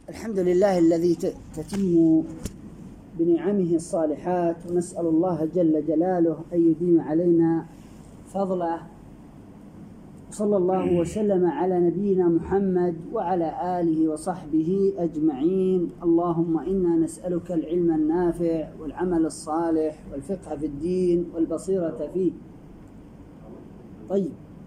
الحمد لله الذي تتم بنعمه الصالحات، ونسأل الله جل جلاله أن يديم علينا فضله. صلى الله وسلم على نبينا محمد وعلى آله وصحبه أجمعين. اللهم إنا نسألك العلم النافع والعمل الصالح والفقه في الدين والبصيرة فيه. طيب،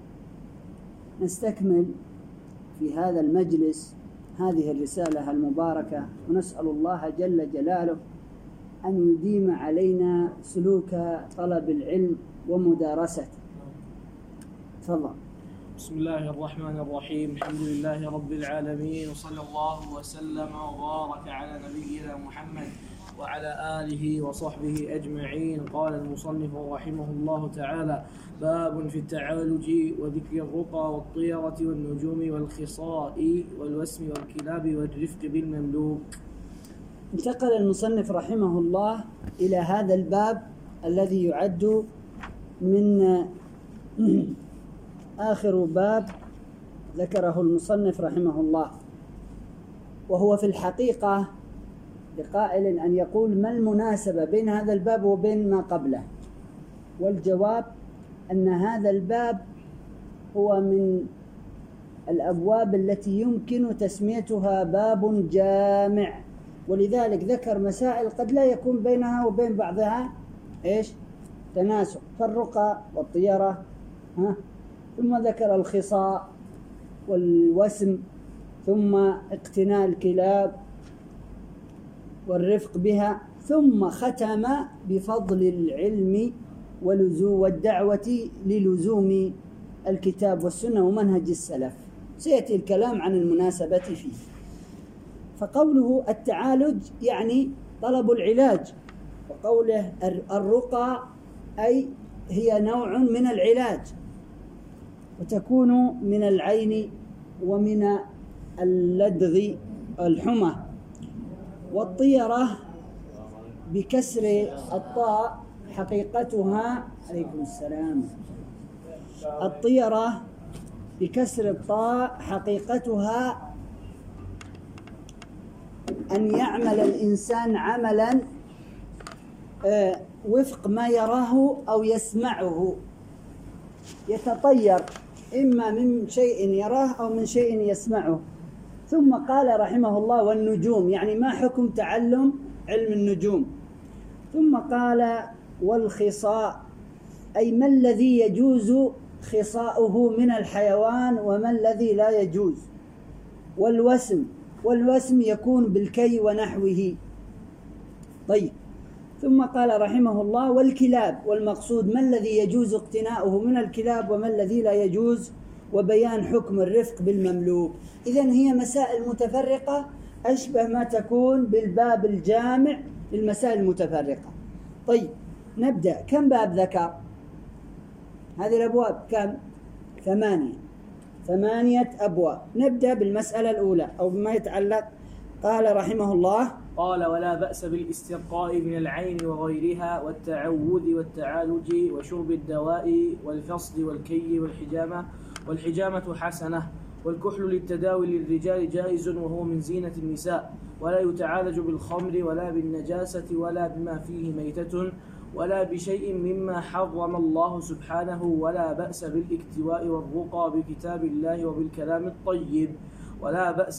نستكمل في هذا المجلس هذه الرسالة المباركة، ونسأل الله جل جلاله أن يديم علينا سلوك طلب العلم ومدارسته. تفضل. بسم الله الرحمن الرحيم. الحمد لله رب العالمين، وصلى الله وسلم وبارك على نبينا محمد وعلى آله وصحبه أجمعين. قال المصنف رحمه الله تعالى: باب في التعالج وذكر الرقى والطيرة والنجوم والخصاء والوسم والكلاب والرفق بالمملوك. انتقل المصنف رحمه الله إلى هذا الباب الذي يعد من آخر باب ذكره المصنف رحمه الله، وهو في الحقيقة لقائل أن يقول: ما المناسبة بين هذا الباب وبين ما قبله؟ والجواب أن هذا الباب هو من الأبواب التي يمكن تسميتها باب جامع، ولذلك ذكر مسائل قد لا يكون بينها وبين بعضها تناسق، كالرقى والطيرة، ثم ذكر الخصاء والوسم، ثم اقتناء الكلاب والرفق بها، ثم ختم بفضل العلم والدعوة للزوم الكتاب والسنة ومنهج السلف. سيأتي الكلام عن المناسبة فيه. فقوله التعالج يعني طلب العلاج، وقوله الرقى أي هي نوع من العلاج، وتكون من العين ومن اللدغ الحمى. والطيرة بكسر الطاء حقيقتها، عليكم السلام، الطيرة بكسر الطاء حقيقتها أن يعمل الإنسان عملا وفق ما يراه أو يسمعه، يتطير إما من شيء يراه أو من شيء يسمعه. ثم قال رحمه الله: والنجوم، يعني ما حكم تعلم علم النجوم. ثم قال: والخصاء، أي ما الذي يجوز خصاؤه من الحيوان وما الذي لا يجوز. والوسم يكون بالكي ونحوه. طيب، ثم قال رحمه الله: والكلاب، والمقصود ما الذي يجوز اقتناؤه من الكلاب وما الذي لا يجوز، وبيان حكم الرفق بالمملوك. إذن هي مسائل متفرقة أشبه ما تكون بالباب الجامع للمسائل المتفرقة. طيب، نبدأ. كم باب ذكر؟ هذه الأبواب كم؟ 8 أبواب. نبدأ بالمسألة الأولى أو بما يتعلق. قال رحمه الله: قال: ولا بأس بالاسترقاء من العين وغيرها، والتعوذ والتعالج وشرب الدواء والفصل والكي والحجامة حسنة. والكحل للتداوي للرجال جائز وهو من زينة النساء، ولا يتعالج بالخمر ولا بالنجاسة ولا بما فيه ميتة ولا بشيء مما حرم الله سبحانه. ولا بأس بالاكتواء والرقى بكتاب الله وبالكلام الطيب. ولا بأس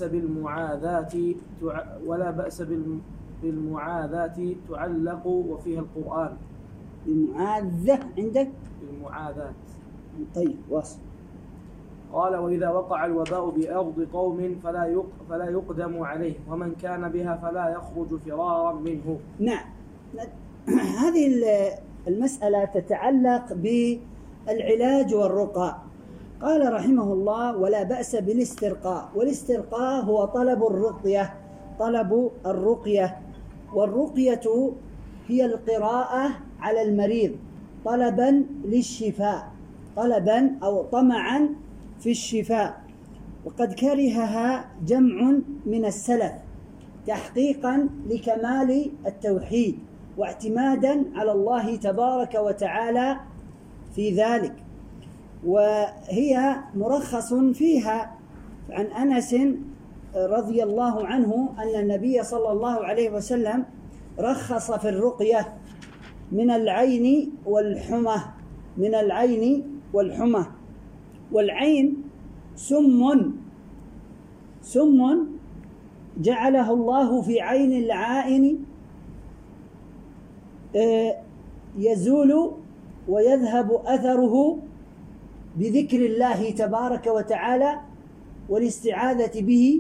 بالمعاذات تعلق وفيها القرآن. المعاذة عندك؟ المعاذات. طيب، واصل. قال: وإذا وقع الوباء بأرض قوم فلا يقدم عليه، ومن كان بها فلا يخرج فرارا منه. نعم، هذه المسألة تتعلق بالعلاج والرقى. قال رحمه الله: ولا بأس بالاسترقاء. والاسترقاء هو طلب الرقية. والرقية هي القراءة على المريض طلبا للشفاء، طلبا أو طمعا في الشفاء. وقد كرهها جمع من السلف تحقيقا لكمال التوحيد واعتمادا على الله تبارك وتعالى في ذلك. وهي مرخص فيها عن أنس رضي الله عنه أن النبي صلى الله عليه وسلم رخص في الرقية من العين والحمى. من العين والحمى. والعين سم جعله الله في عين العائن يزول ويذهب أثره بذكر الله تبارك وتعالى والاستعاذة به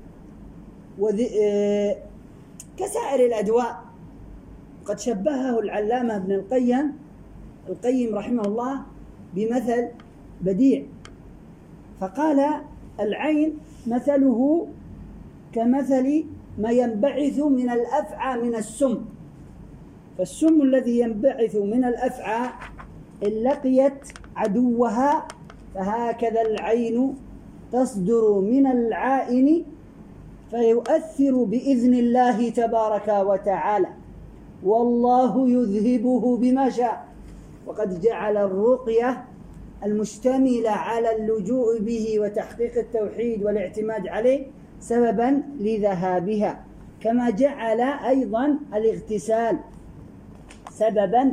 كسائر الأدواء. قد شبهه العلامة ابن القيم رحمه الله بمثل بديع، فقال العين مثله كمثل ما ينبعث من الأفعى من السم. فالسم الذي ينبعث من الأفعى إن لقيت عدوها فهكذا العين تصدر من العائن فيؤثر بإذن الله تبارك وتعالى، والله يذهبه بما شاء. وقد جعل الرقية المشتملة على اللجوء به وتحقيق التوحيد والاعتماد عليه سببا لذهابها، كما جعل أيضا الاغتسال سببا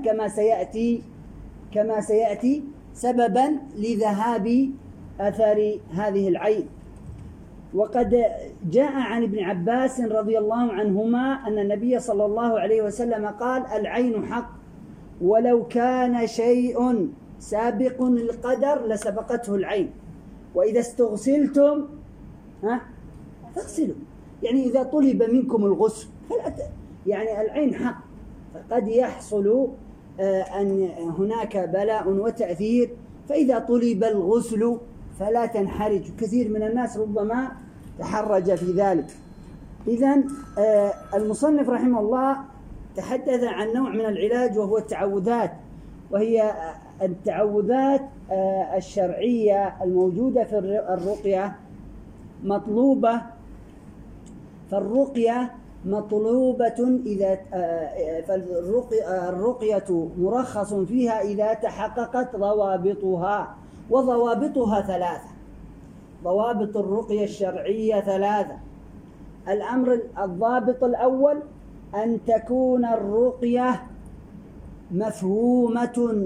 كما سيأتي سببا لذهاب أثر هذه العين. وقد جاء عن ابن عباس رضي الله عنهما أن النبي صلى الله عليه وسلم قال: العين حق، ولو كان شيء سابق القدر لسبقته العين، وإذا استغسلتم فاغسلوا. يعني إذا طلب منكم الغسل يعني العين حق، فقد يحصل أن هناك بلاء وتأثير، فإذا طلب الغسل فلا تنحرج. كثير من الناس ربما تحرج في ذلك. إذن المصنف رحمه الله تحدث عن نوع من العلاج وهو التعوذات، وهي التعوذات الشرعية الموجودة في الرقية مطلوبة. فالرقية مطلوبة فالرقية مرخص فيها إذا تحققت ضوابطها، وضوابطها ثلاثة. ضوابط الرقية الشرعية ثلاثة. الضابط الأول أن تكون الرقية مفهومة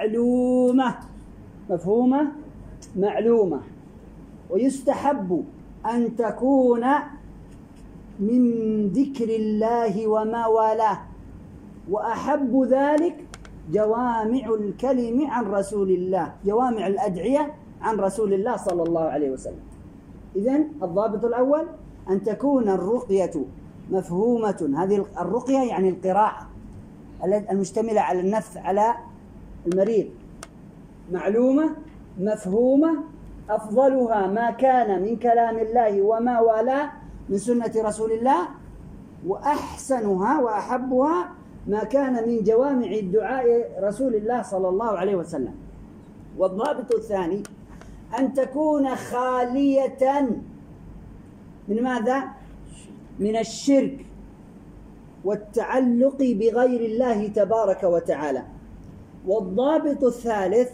معلومة، ويستحب أن تكون من ذكر الله وما والاه، وأحب ذلك جوامع الكلم عن رسول الله، جوامع الأدعية عن رسول الله صلى الله عليه وسلم. إذن الضابط الأول أن تكون الرقية مفهومة. هذه الرقية يعني القراءة المشتملة على النفث على المريض، معلومة مفهومة، أفضلها ما كان من كلام الله وما والاه من سنة رسول الله، وأحسنها وأحبها ما كان من جوامع الدعاء رسول الله صلى الله عليه وسلم. والضابط الثاني أن تكون خالية من ماذا؟ من الشرك والتعلق بغير الله تبارك وتعالى. والضابط الثالث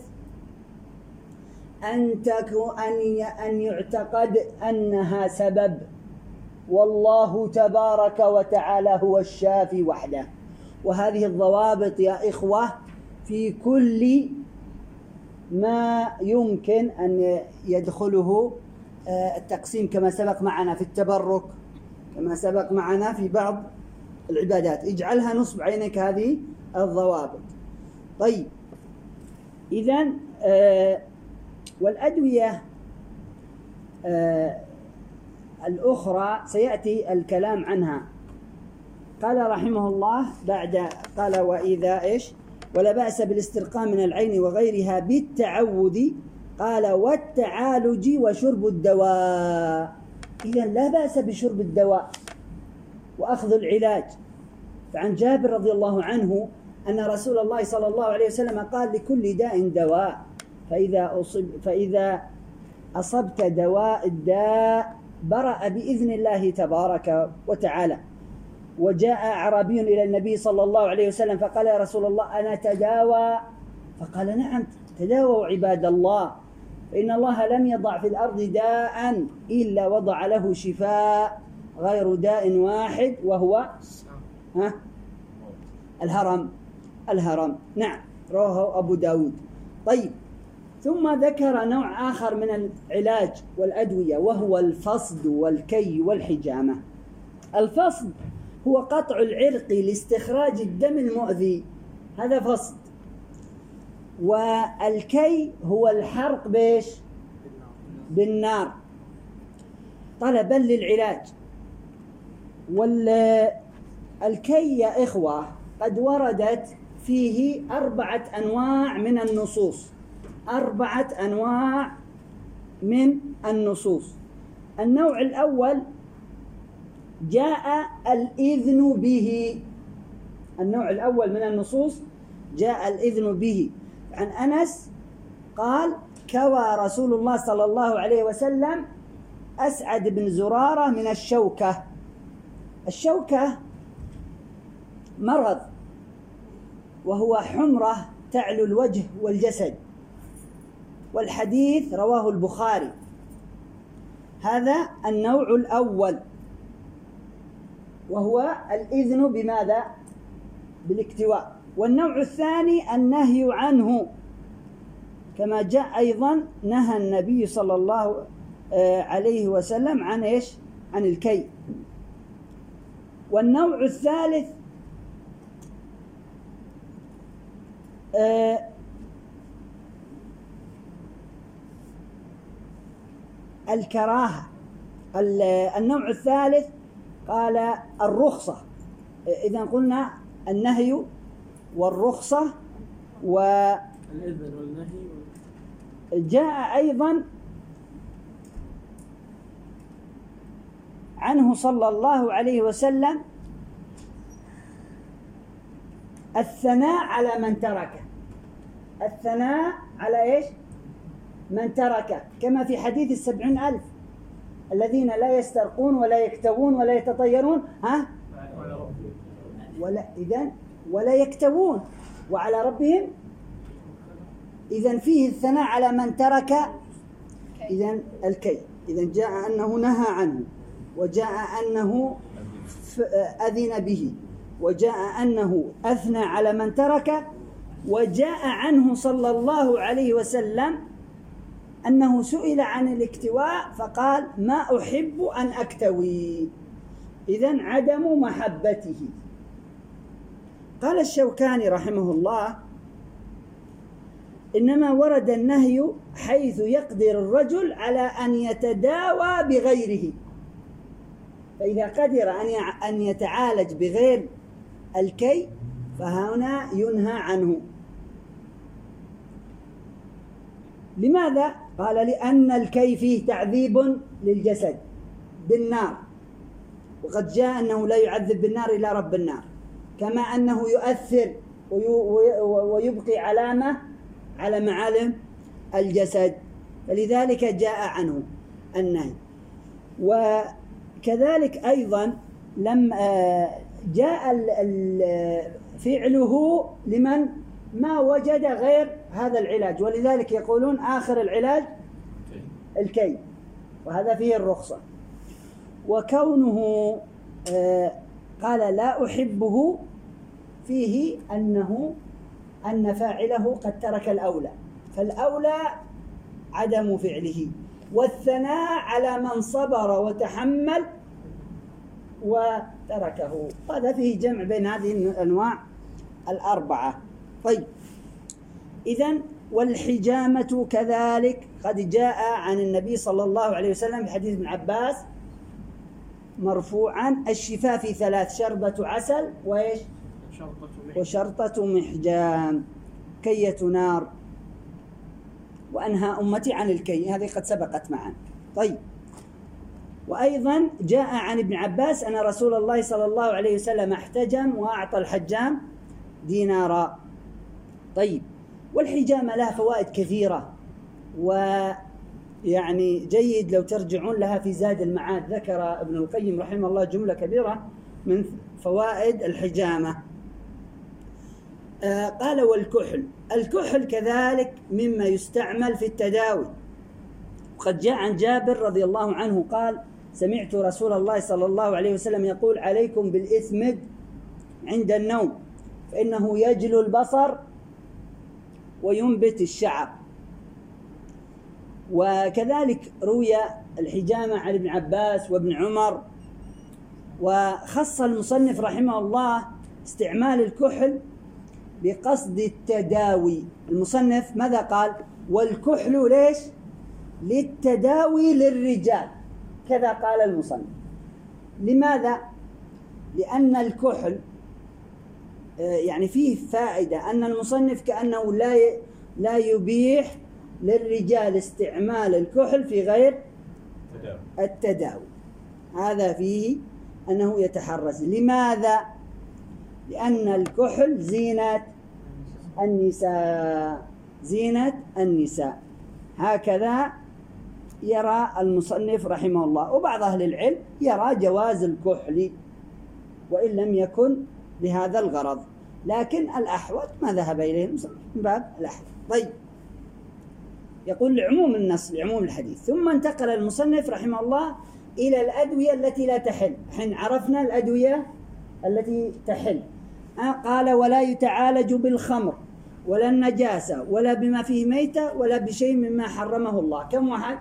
أن يعتقد أنها سبب، والله تبارك وتعالى هو الشافي وحده. وهذه الضوابط يا إخوة في كل ما يمكن أن يدخله التقسيم، كما سبق معنا في التبرك، كما سبق معنا في بعض العبادات. اجعلها نصب عينك هذه الضوابط. طيب، إذن والأدوية الأخرى سيأتي الكلام عنها. قال رحمه الله قال وإذا ولا بأس بالاسترقاء من العين وغيرها بالتعوذ، قال والتعالج وشرب الدواء. إذن لا بأس بشرب الدواء وأخذ العلاج. فعن جابر رضي الله عنه أن رسول الله صلى الله عليه وسلم قال: لكل داء دواء، فإذا أصبت دواء الداء برأ بإذن الله تبارك وتعالى. وجاء أعرابي إلى النبي صلى الله عليه وسلم فقال: يا رسول الله أنا تداوى؟ فقال: نعم تداووا عباد الله، فإن الله لم يضع في الأرض داء إلا وضع له شفاء غير داء واحد وهو الهرم. نعم، رواه أبو داود. طيب، ثم ذكر نوع آخر من العلاج والأدوية وهو الفصد والكي والحجامة. الفصد هو قطع العرق لاستخراج الدم المؤذي، هذا فصد. والكي هو الحرق بيش؟ بالنار، طلبا للعلاج. والكي يا إخوة قد وردت فيه 4 أنواع من النصوص، 4 أنواع من النصوص. النوع الأول جاء الإذن به، النوع الأول من النصوص جاء الإذن به. عن أنس قال: كوى رسول الله صلى الله عليه وسلم أسعد بن زرارة من الشوكة. الشوكة مرض، وهو حمرة تعلو الوجه والجسد، والحديث رواه البخاري. هذا النوع الأول، وهو الإذن بماذا؟ بالاكتواء. والنوع الثاني النهي عنه، كما جاء أيضا نهى النبي صلى الله عليه وسلم عن إيش؟ عن الكي. والنوع الثالث الكراهة. النوع الثالث قال الرخصة. إذا قلنا النهي والرخصة الإذن والنهي. جاء أيضا عنه صلى الله عليه وسلم الثناء على من تركه، الثناء على إيش؟ من تركه، كما في حديث 70,000 الذين لا يسترقون ولا يكتوون ولا يتطيرون ولا يكتوون وعلى ربهم. إذن فيه الثناء على من ترك إذن الكي. إذن جاء أنه نهى عنه، وجاء أنه أذن به، وجاء أنه أثنى على من ترك، وجاء عنه صلى الله عليه وسلم أنه سئل عن الاكتواء فقال: ما أحب أن أكتوي. إذن عدم محبته. قال الشوكاني رحمه الله: إنما ورد النهي حيث يقدر الرجل على أن يتداوى بغيره، فإذا قدر أن يتعالج بغير الكي فهنا ينهى عنه. لماذا؟ قال: لأن الكي فيه تعذيب للجسد بالنار، وقد جاء أنه لا يعذب بالنار إلا رب النار، كما أنه يؤثر ويبقي علامة على معالم الجسد، فلذلك جاء عنه النهي. وكذلك أيضا لم جاء فعله لمن ما وجد غير هذا العلاج، ولذلك يقولون آخر العلاج الكي، وهذا فيه الرخصة. وكونه قال لا أحبه فيه أن فاعله قد ترك الأولى، فالأولى عدم فعله، والثناء على من صبر وتحمل وتركه. هذا فيه جمع بين هذه الأنواع 4. طيب، إذن والحجامة كذلك قد جاء عن النبي صلى الله عليه وسلم في حديث ابن عباس مرفوعا: الشفاء في 3: شربة عسل وإيش؟ وشرطة محجام، كية نار، وأنهى أمتي عن الكي. هذه قد سبقت معا. طيب، وأيضا جاء عن ابن عباس أن رسول الله صلى الله عليه وسلم احتجم وأعطى الحجام دينارا. طيب، والحجامة لها فوائد كثيرة، ويعني جيد لو ترجعون لها في زاد المعاد. ذكر ابن القيم رحمه الله جملة كبيرة من فوائد الحجامة. قال: والكحل. الكحل كذلك مما يستعمل في التداوي، قد جاء عن جابر رضي الله عنه قال: سمعت رسول الله صلى الله عليه وسلم يقول: عليكم بالإثمد عند النوم فإنه يجلو البصر وينبت الشعر. وكذلك روي الحجامة عن ابن عباس وابن عمر. وخص المصنف رحمه الله استعمال الكحل بقصد التداوي. المصنف ماذا قال؟ والكحل ليش؟ للتداوي للرجال، كذا قال المصنف. لماذا؟ لأن الكحل يعني فيه فائدة، أن المصنف كأنه لا يبيح للرجال استعمال الكحل في غير التداوي. هذا فيه أنه يتحرز. لماذا؟ لأن الكحل زينة النساء، زينة النساء. هكذا يرى المصنف رحمه الله. وبعض أهل العلم يرى جواز الكحل وإن لم يكن لهذا الغرض، لكن الأحوط ما ذهب إليه المصنف من باب الأحوط. طيب، يقول لعموم النص، لعموم الحديث. ثم انتقل المصنف رحمه الله إلى الأدوية التي لا تحل. حين عرفنا الأدوية التي تحل، قال: ولا يتعالج بالخمر ولا النجاسة ولا بما فيه ميتة ولا بشيء مما حرمه الله. كم واحد؟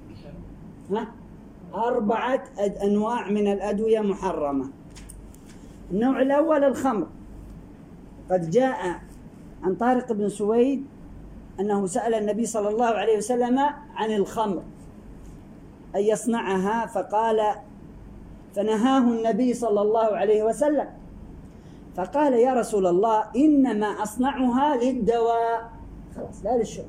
4 أنواع من الأدوية محرمة. النوع الأول الخمر. قد جاء عن طارق بن سويد أنه سأل النبي صلى الله عليه وسلم عن الخمر أن يصنعها، فنهاه النبي صلى الله عليه وسلم، فقال: يا رسول الله إنما أصنعها للدواء، خلاص لا للشرب.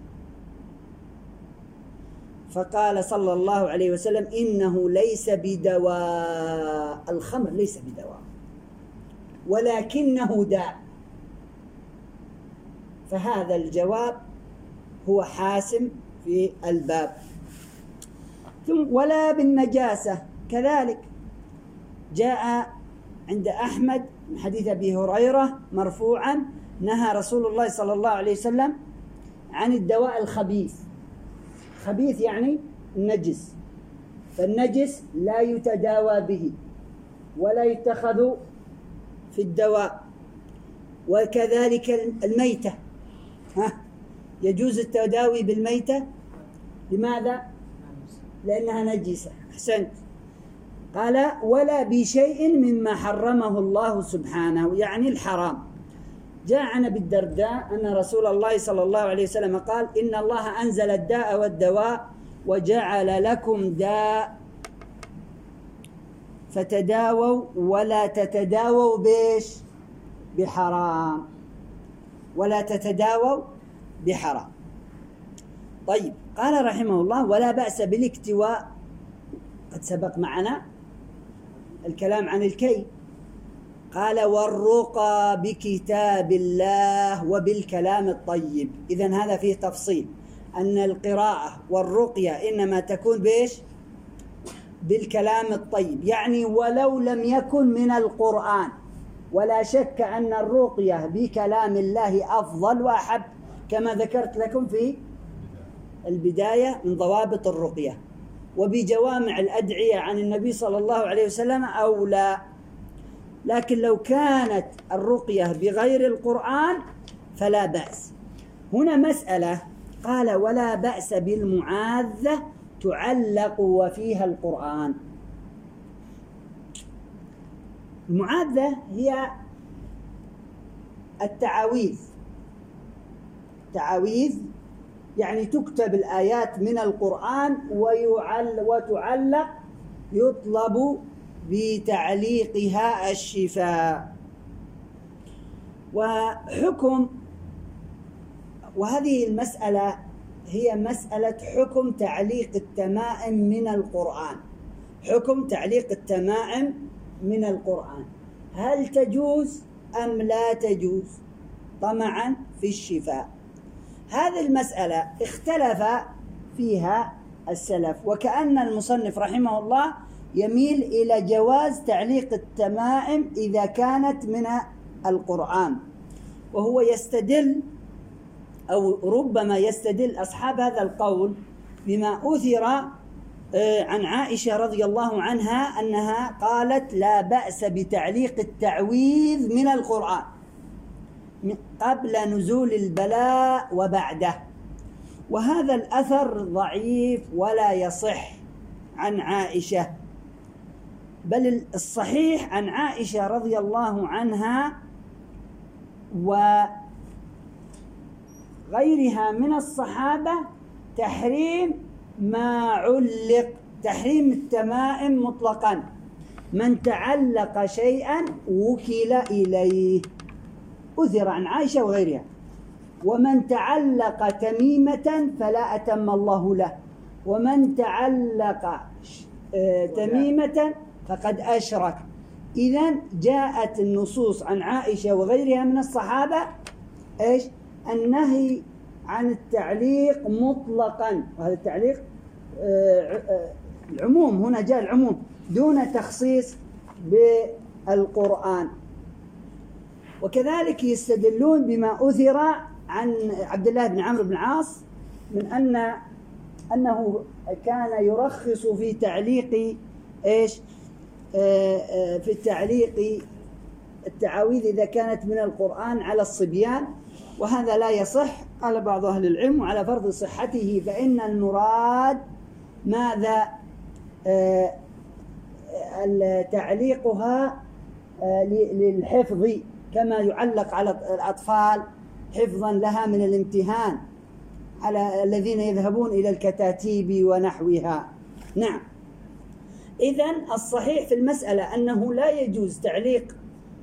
فقال صلى الله عليه وسلم: إنه ليس بدواء، الخمر ليس بدواء ولكنه داء. فهذا الجواب هو حاسم في الباب. ثم ولا بالنجاسة كذلك جاء عند أحمد من حديث أبي هريرة مرفوعا: نهى رسول الله صلى الله عليه وسلم عن الدواء الخبيث. خبيث يعني النجس، فالنجس لا يتداوى به ولا يتخذ في الدواء. وكذلك الميتة، يجوز التداوي بالميتة. لماذا؟ لأنها نجسة. أحسنت. قال: ولا بشيء مما حرمه الله سبحانه، يعني الحرام. جاء عن أبي الدرداء أن رسول الله صلى الله عليه وسلم قال: إن الله أنزل الداء والدواء وجعل لكم داء فتداووا ولا تتداووا بيش؟ بحرام، ولا تتداووا بحرام. طيب، قال رحمه الله: ولا بأس بالاكتواء. قد سبق معنا الكلام عن الكي. قال: والرقى بكتاب الله وبالكلام الطيب. إذن هذا فيه تفصيل، أن القراءة والرقية إنما تكون بيش؟ بالكلام الطيب، يعني ولو لم يكن من القرآن. ولا شك أن الرقية بكلام الله أفضل وأحب، كما ذكرت لكم في البداية من ضوابط الرقية. وبجوامع الأدعية عن النبي صلى الله عليه وسلم أولى. لكن لو كانت الرقية بغير القرآن فلا بأس. هنا مسألة، قال: ولا بأس بالمعاذة تعلق وفيها القرآن. المعاذة هي التعاويذ. تعاويذ يعني تكتب الآيات من القرآن وتعلق، يطلب بتعليقها الشفاء. وهذه المسألة هي مسألة حكم تعليق التمائم من القرآن. حكم تعليق التمائم من القرآن، هل تجوز أم لا تجوز طمعا في الشفاء؟ هذه المسألة اختلف فيها السلف، وكأن المصنف رحمه الله يميل إلى جواز تعليق التمائم إذا كانت من القرآن. وهو يستدل، أو ربما يستدل أصحاب هذا القول بما أثر عن عائشة رضي الله عنها أنها قالت لا بأس بتعليق التعويذ من القرآن قبل نزول البلاء وبعده. وهذا الأثر ضعيف ولا يصح عن عائشة، بل الصحيح عن عائشة رضي الله عنها وغيرها من الصحابة تحريم ما علق، تحريم التمائم مطلقا، من تعلق شيئا وكل إليه، أثر عن عائشة وغيرها. ومن تعلق تميمة فلا أتم الله له، ومن تعلق تميمة فقد أشرك. إذن جاءت النصوص عن عائشة وغيرها من الصحابة إيش؟ النهي عن التعليق مطلقا، وهذا التعليق العموم، هنا جاء العموم دون تخصيص بالقرآن. وكذلك يستدلون بما أثر عن عبد الله بن عمرو بن العاص من أنه كان يرخص في تعليق إيش؟ في تعليق التعاويذ إذا كانت من القرآن على الصبيان، وهذا لا يصح. قال بعض أهل العلم على فرض صحته فإن المراد ماذا؟ تعليقها للحفظ، كما يعلق على الأطفال حفظا لها من الامتهان على الذين يذهبون إلى الكتاتيب ونحوها. نعم، إذن الصحيح في المسألة أنه لا يجوز تعليق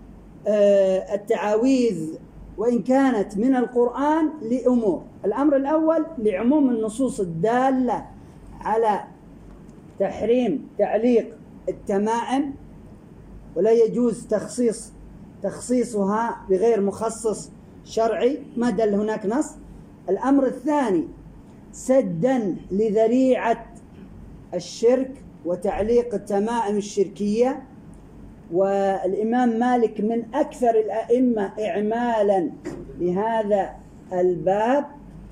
التعاويذ وإن كانت من القرآن لأمور. الأمر الأول لعموم النصوص الدالة على تحريم تعليق التمائم، ولا يجوز تخصيصها بغير مخصص شرعي ما دل هناك نص. الأمر الثاني سدا لذريعة الشرك وتعليق التمائم الشركية. والإمام مالك من أكثر الأئمة إعمالا لهذا الباب.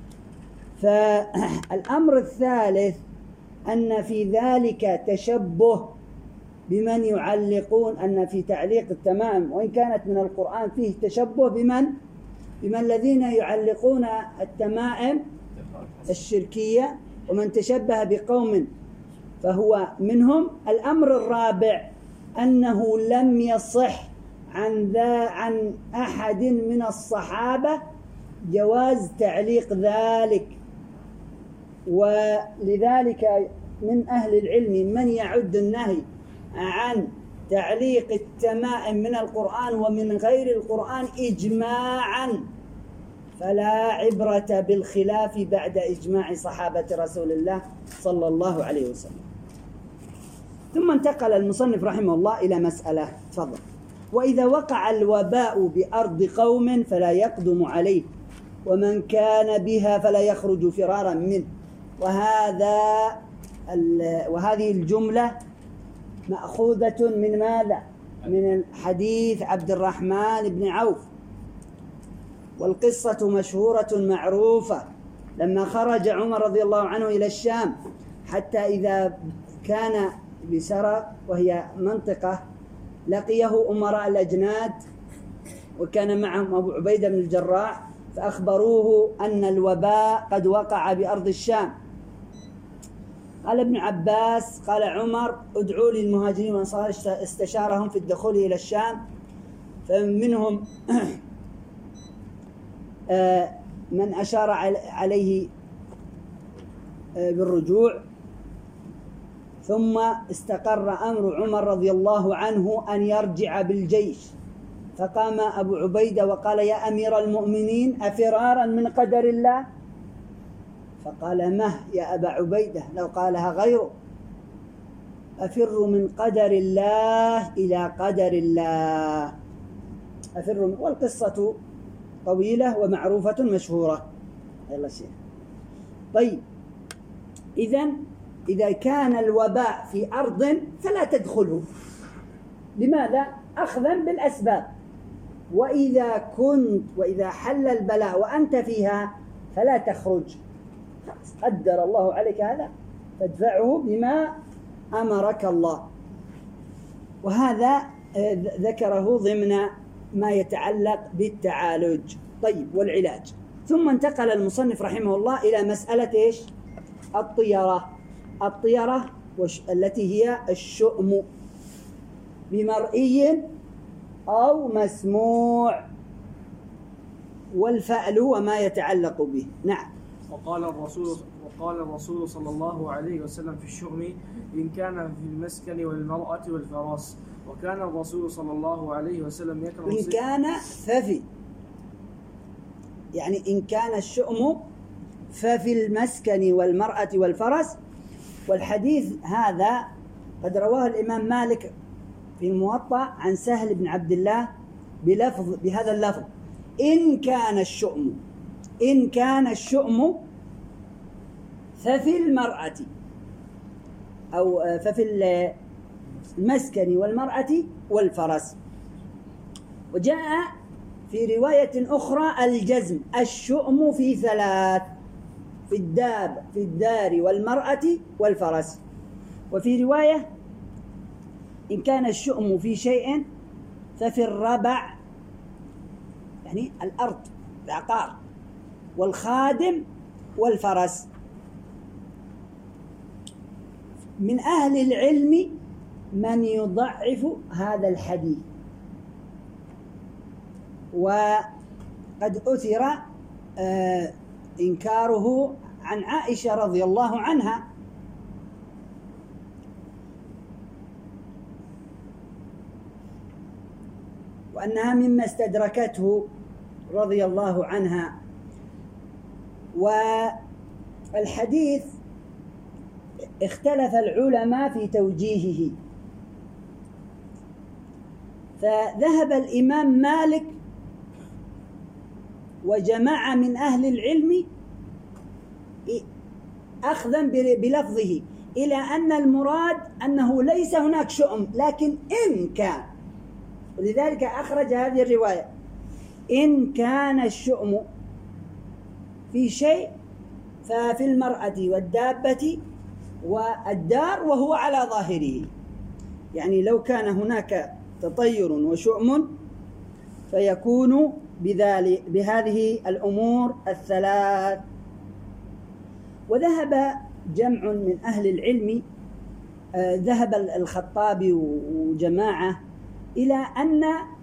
فالأمر الثالث أن في ذلك تشبه بمن يعلقون، أن في تعليق التمائم وإن كانت من القرآن فيه تشبه بمن الذين يعلقون التمائم الشركية، ومن تشبه بقوم فهو منهم. الأمر الرابع أنه لم يصح عن أحد من الصحابة جواز تعليق ذلك، ولذلك من أهل العلم من يعد النهي عن تعليق التمائم من القرآن ومن غير القرآن إجماعا، فلا عبرة بالخلاف بعد إجماع صحابة رسول الله صلى الله عليه وسلم. ثم انتقل المصنف رحمه الله إلى مسألة، تفضل. وإذا وقع الوباء بأرض قوم فلا يقدم عليه، ومن كان بها فلا يخرج فرارا منه. وهذه الجملة مأخوذة من ماذا؟ من حديث عبد الرحمن بن عوف، والقصة مشهورة معروفة. لما خرج عمر رضي الله عنه إلى الشام حتى إذا كان بسرى وهي منطقة لقيه أمراء الأجناد، وكان معهم أبو عبيدة بن الجراح، فأخبروه أن الوباء قد وقع بأرض الشام. قال ابن عباس قال عمر ادعوا لي المهاجرين والأنصار، استشارهم في الدخول إلى الشام، فمنهم من أشار عليه بالرجوع. ثم استقر أمر عمر رضي الله عنه أن يرجع بالجيش، فقام أبو عبيدة وقال يا أمير المؤمنين أفرارا من قدر الله؟ فقال مه يا أبا عبيدة لو قالها غيره، أفر من قدر الله إلى قدر الله، والقصة طويلة ومعروفة مشهورة. يلا شيخ. طيب، إذا كان الوباء في أرض فلا تدخله. لماذا؟ أخذا بالأسباب. وإذا حل البلاء وأنت فيها فلا تخرج، قدر الله عليك هذا فادفعه بما أمرك الله. وهذا ذكره ضمن ما يتعلق بالتعالج. طيب، والعلاج. ثم انتقل المصنف رحمه الله إلى مسألة إيش؟ الطيرة التي هي الشؤم بمرئي أو مسموع، والفأل وما يتعلق به. نعم. وقال الرسول صلى الله عليه وسلم في الشؤم: إن كان في المسكن والمرأة والفراش. وكان الرسول صلى الله عليه وسلم يكره إن كان ففي، يعني إن كان الشؤم ففي المسكن والمرأة والفرس. والحديث هذا قد رواه الإمام مالك في الموطأ عن سهل بن عبد الله بهذا اللفظ: إن كان الشؤم ففي المرأة أو ففي المسكن والمرأة والفرس. وجاء في رواية أخرى الجزم: الشؤم في ثلاث: في الدار والمرأة والفرس. وفي رواية: إن كان الشؤم في شيء ففي الربع، يعني الأرض العقار، والخادم والفرس. من أهل العلم من يضعف هذا الحديث، وقد أثر إنكاره عن عائشة رضي الله عنها، وأنها مما استدركته رضي الله عنها. والحديث اختلف العلماء في توجيهه، فذهب الإمام مالك وجماعة من أهل العلم أخذا بلفظه إلى أن المراد أنه ليس هناك شؤم، لكن إن كان. ولذلك أخرج هذه الرواية: إن كان الشؤم في شيء ففي المرأة والدابة والدار، وهو على ظاهره. يعني لو كان هناك تطير وشؤم فيكون بهذه الأمور الثلاث. وذهب جمع من أهل العلم، ذهب الخطابي وجماعة إلى أن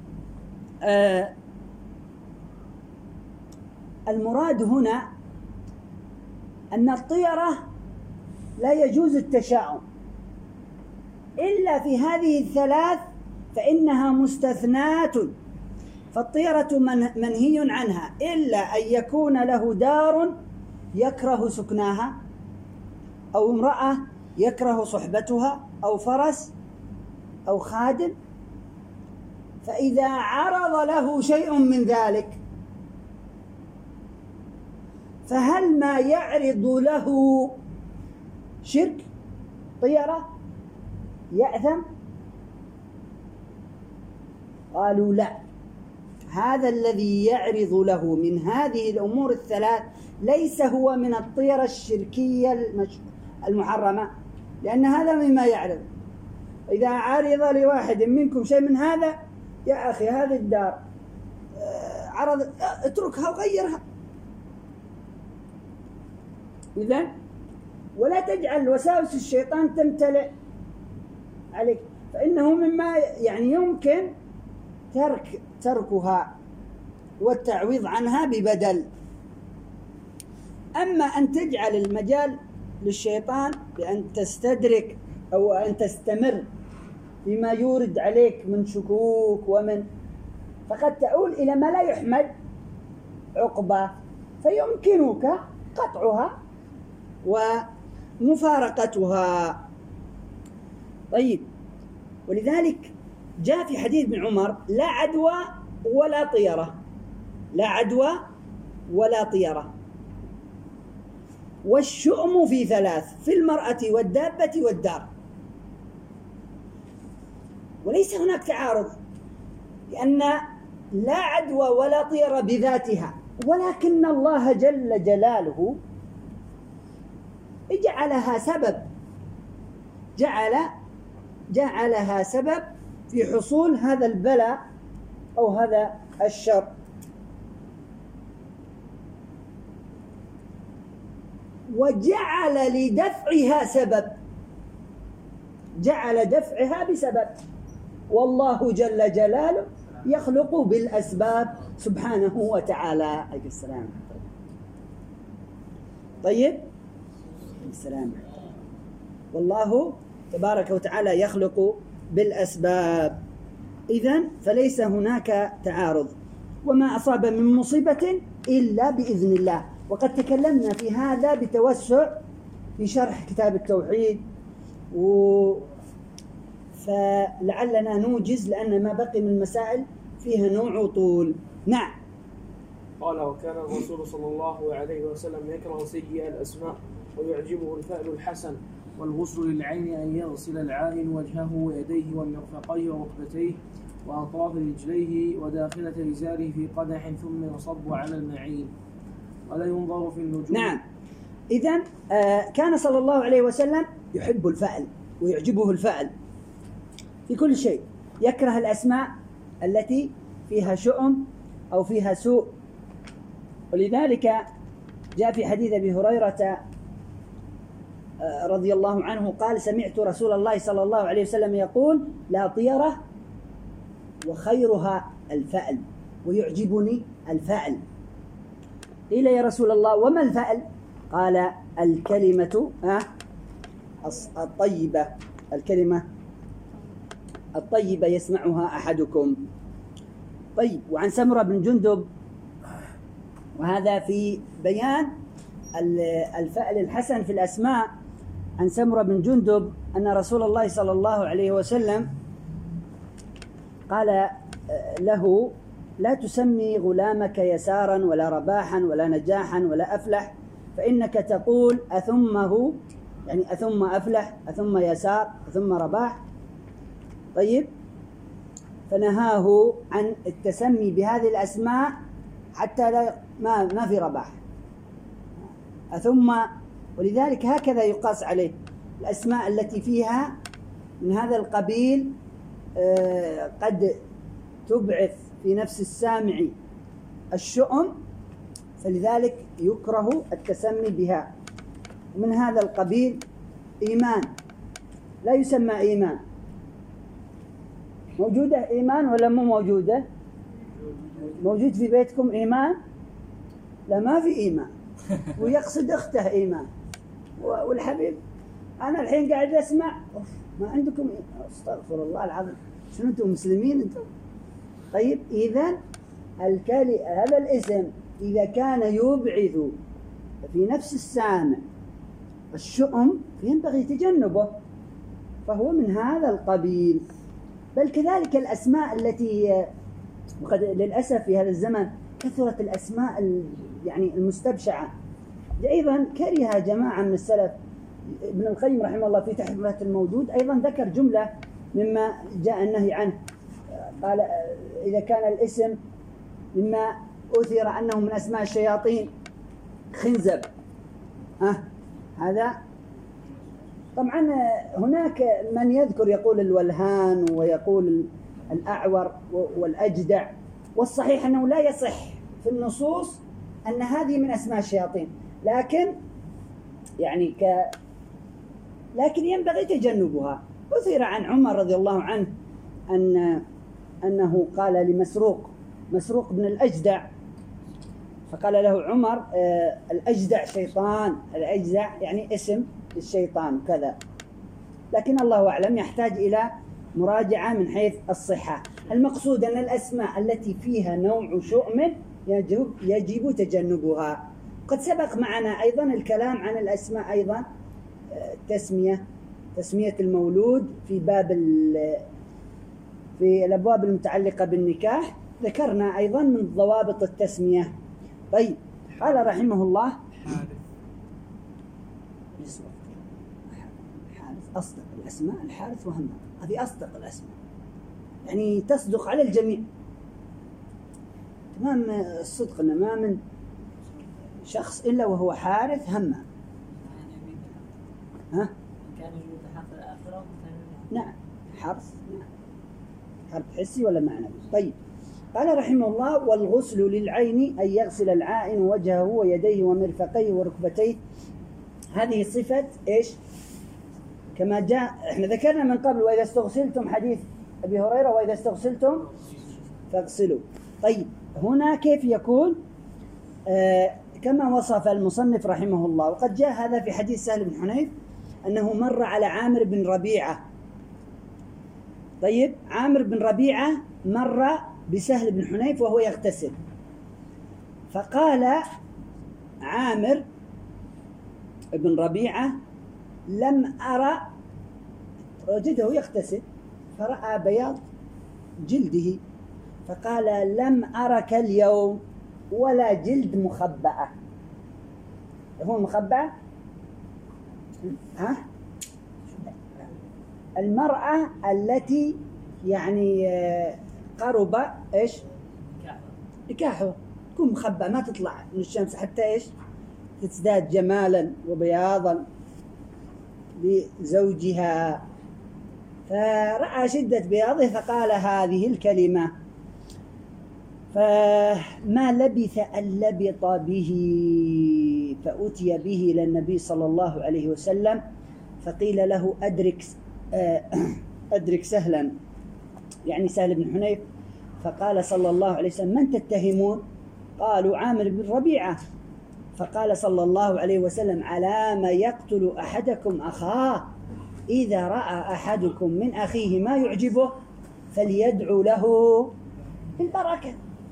المراد هنا أن الطيرة لا يجوز التشاؤم إلا في هذه الثلاث، فإنها مستثناة. فالطيرة منهي عنها إلا أن يكون له دار يكره سكناها، أو امرأة يكره صحبتها، أو فرس، أو خادم. فإذا عرض له شيء من ذلك، فهل ما يعرض له شرك طيرة يأثم؟ قالوا لا، هذا الذي يعرض له من هذه الأمور الثلاث ليس هو من الطيرة الشركية المحرمة، لأن هذا مما يعرض. إذا عرض لواحد منكم شيء من هذا: يا أخي هذه الدار عرض، اتركها وغيرها. إذن ولا تجعل وساوس الشيطان تمتلئ عليك، فإنه مما يعني يمكن تركها والتعويض عنها ببدل. أما أن تجعل المجال للشيطان بأن تستدرك أو أن تستمر بما يورد عليك من شكوك فقد تؤول إلى ما لا يحمد عقبة، فيمكنك قطعها ومفارقتها. طيب، ولذلك جاء في حديث ابن عمر: لا عدوى ولا طيرة، لا عدوى ولا طيرة. والشؤم في ثلاث: في المرأة والدابة والدار. وليس هناك تعارض، لأن لا عدوى ولا طيرة بذاتها، ولكن الله جل جلاله جعلها سبب، جعلها سبب في حصول هذا البلاء أو هذا الشر. وجعل لدفعها سبب، جعل دفعها بسبب. والله جل جلاله يخلق بالأسباب سبحانه وتعالى. عليكم السلام. طيب السلام. والله تبارك وتعالى يخلق بالأسباب. إذن فليس هناك تعارض، وما أصاب من مصيبة إلا بإذن الله. وقد تكلمنا في هذا بتوسع في شرح كتاب التوحيد، فلعلنا نوجز لأن ما بقي من المسائل فيها نوع طول. نعم. قال: وكان الرسول صلى الله عليه وسلم يكره سيء الأسماء ويعجبه الفأل الحسن. والغسل للعين أن يغسل العائن وجهه ويديه ومرفقيه وركبتيه وأطراف رجليه وداخلة إزاره في قدح ثم يصب على المعين، ولا ينظر في النجوم. نعم. إذن كان صلى الله عليه وسلم يحب الفأل ويعجبه الفأل في كل شيء، يكره الأسماء التي فيها شؤم أو فيها سوء. ولذلك جاء في حديث أبي هريرة رضي الله عنه قال: سمعت رسول الله صلى الله عليه وسلم يقول: لا طيرة وخيرها الفأل ويعجبني الفأل. قيل: يا رسول الله وما الفأل؟ قال: الكلمة الطيبة، الكلمة الطيبة يسمعها أحدكم. طيب. وعن سمرة بن جندب، وهذا في بيان الفأل الحسن في الأسماء، عن سمرة بن جندب أن رسول الله صلى الله عليه وسلم قال له: لا تسمي غلامك يسارا ولا رباحا ولا نجاحا ولا أفلح، فإنك تقول أثمه، يعني أثم أفلح، أثم يسار، أثم رباح. طيب. فنهاه عن التسمي بهذه الأسماء حتى لا ما في رباح أثم. ولذلك هكذا يقاس عليه الأسماء التي فيها من هذا القبيل قد تبعث في نفس السامع الشؤم، فلذلك يكره التسمي بها. ومن هذا القبيل إيمان، لا يسمى إيمان. موجودة إيمان ولا مو موجودة؟ موجود في بيتكم إيمان؟ لا، ما في إيمان. ويقصد أخته إيمان. والحبيب أنا الحين قاعد أسمع ما عندكم استغفر الله العظيم، شنو أنتم مسلمين أنتم؟ طيب. إذن هذا الاسم إذا كان يبعث في نفس السامع الشؤم ينبغي تجنبه، فهو من هذا القبيل. بل كذلك الأسماء التي وقد للأسف في هذا الزمن كثرت الأسماء يعني المستبشعة. أيضا كره جماعة من السلف، ابن القيم رحمه الله في تحفة المودود أيضا ذكر جملة مما جاء النهي عنه. قال: إذا كان الاسم مما أثر أنه من أسماء الشياطين خنزب، هذا طبعا هناك من يذكر يقول الولهان ويقول الأعور والأجدع، والصحيح أنه لا يصح في النصوص أن هذه من أسماء الشياطين، لكن يعني لكن ينبغي تجنبها. أثر عن عمر رضي الله عنه أنه قال مسروق بن الأجدع، فقال له عمر: الأجدع شيطان، الأجدع يعني اسم الشيطان كذا. لكن الله أعلم يحتاج إلى مراجعة من حيث الصحة. المقصود أن الأسماء التي فيها نوع شؤم يجب تجنبها. قد سبق معنا أيضا الكلام عن الأسماء أيضا تسمية المولود في الأبواب المتعلقة بالنكاح، ذكرنا أيضا من ضوابط التسمية. طيب. قال رحمه الله: حارث أصدق الأسماء، الحارث وهمام، هذه أصدق الأسماء، يعني تصدق على الجميع تمام الصدق، ما من شخص إلا وهو حارث همام. نعم حرف، نعم حرف حسي ولا معنوي. طيب قال رحمه الله: والغسل للعين أن يغسل العائن وجهه ويديه ومرفقيه وركبتيه. هذه صفة إيش؟ كما جاء، إحنا ذكرنا من قبل: وإذا استغسلتم، حديث أبي هريرة: وإذا استغسلتم فاغسلوا. طيب هنا كيف يكون؟ كما وصف المصنف رحمه الله، وقد جاء هذا في حديث سهل بن حنيف أنه مر على عامر بن ربيعة. طيب عامر بن ربيعة مر بسهل بن حنيف وهو يغتسل، فقال عامر بن ربيعة: لم أرى، وجده يغتسل فرأى بياض جلده، فقال: لم أرك اليوم ولا جلد مخبأة. هو مخبأة؟ ها؟ المرأة التي يعني قرب إيش؟ نكاحه تكون مخبأة، ما تطلع من الشمس حتى إيش؟ تزداد جمالا وبياضا لزوجها. فرأى شدة بياضه فقال هذه الكلمة، فما لبث أن لبط به، فأتي به إلى النبي صلى الله عليه وسلم، فقيل له: أدرك سهلا، يعني سهل بن حنيف. فقال صلى الله عليه وسلم: من تتهمون؟ قالوا: عامر بن ربيعة. فقال صلى الله عليه وسلم: على ما يقتل أحدكم أخاه، إذا رأى أحدكم من أخيه ما يعجبه فليدعو له بالبركة.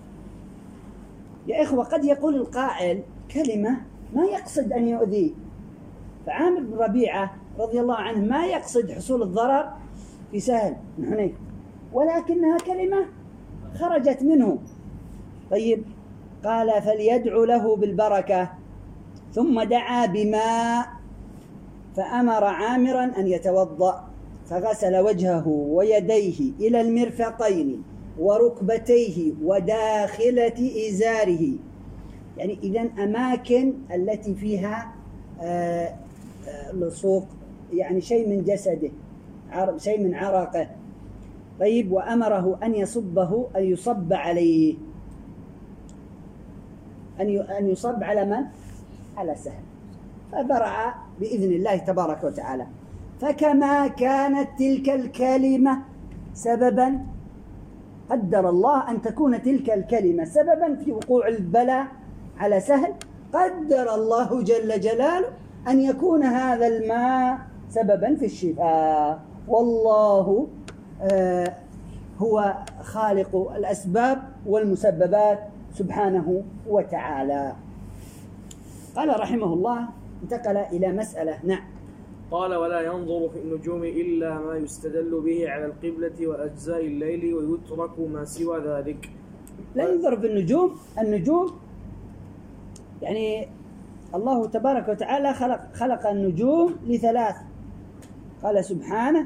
يا إخوة، قد يقول القائل كلمة ما يقصد أن يؤذيه، فعامر بن ربيعة رضي الله عنه ما يقصد حصول الضرر في سهل بن حنيف، ولكنها كلمة خرجت منه. طيب قال: فليدعو له بالبركة. ثم دعا بماء، فأمر عامرا أن يتوضأ، فغسل وجهه ويديه إلى المرفقين وركبتيه وداخلة إزاره، يعني إذن أماكن التي فيها لصوق، يعني شيء من جسده، شيء من عرقه. طيب وأمره أن يصب عليه، أن يصب على من؟ على سهل، فبرع بإذن الله تبارك وتعالى. فكما كانت تلك الكلمة سببا، قدر الله أن تكون تلك الكلمة سببا في وقوع البلاء على سهل، قدر الله جل جلاله أن يكون هذا الماء سببا في الشفاء. والله هو خالق الأسباب والمسببات سبحانه وتعالى. قال رحمه الله، انتقل إلى مسألة. نعم. قال: ولا ينظر في النجوم إلا ما يستدل به على القبلة وأجزاء الليل، ويترك ما سوى ذلك. لا ينظر في النجوم يعني الله تبارك وتعالى خلق النجوم لثلاث. قال سبحانه: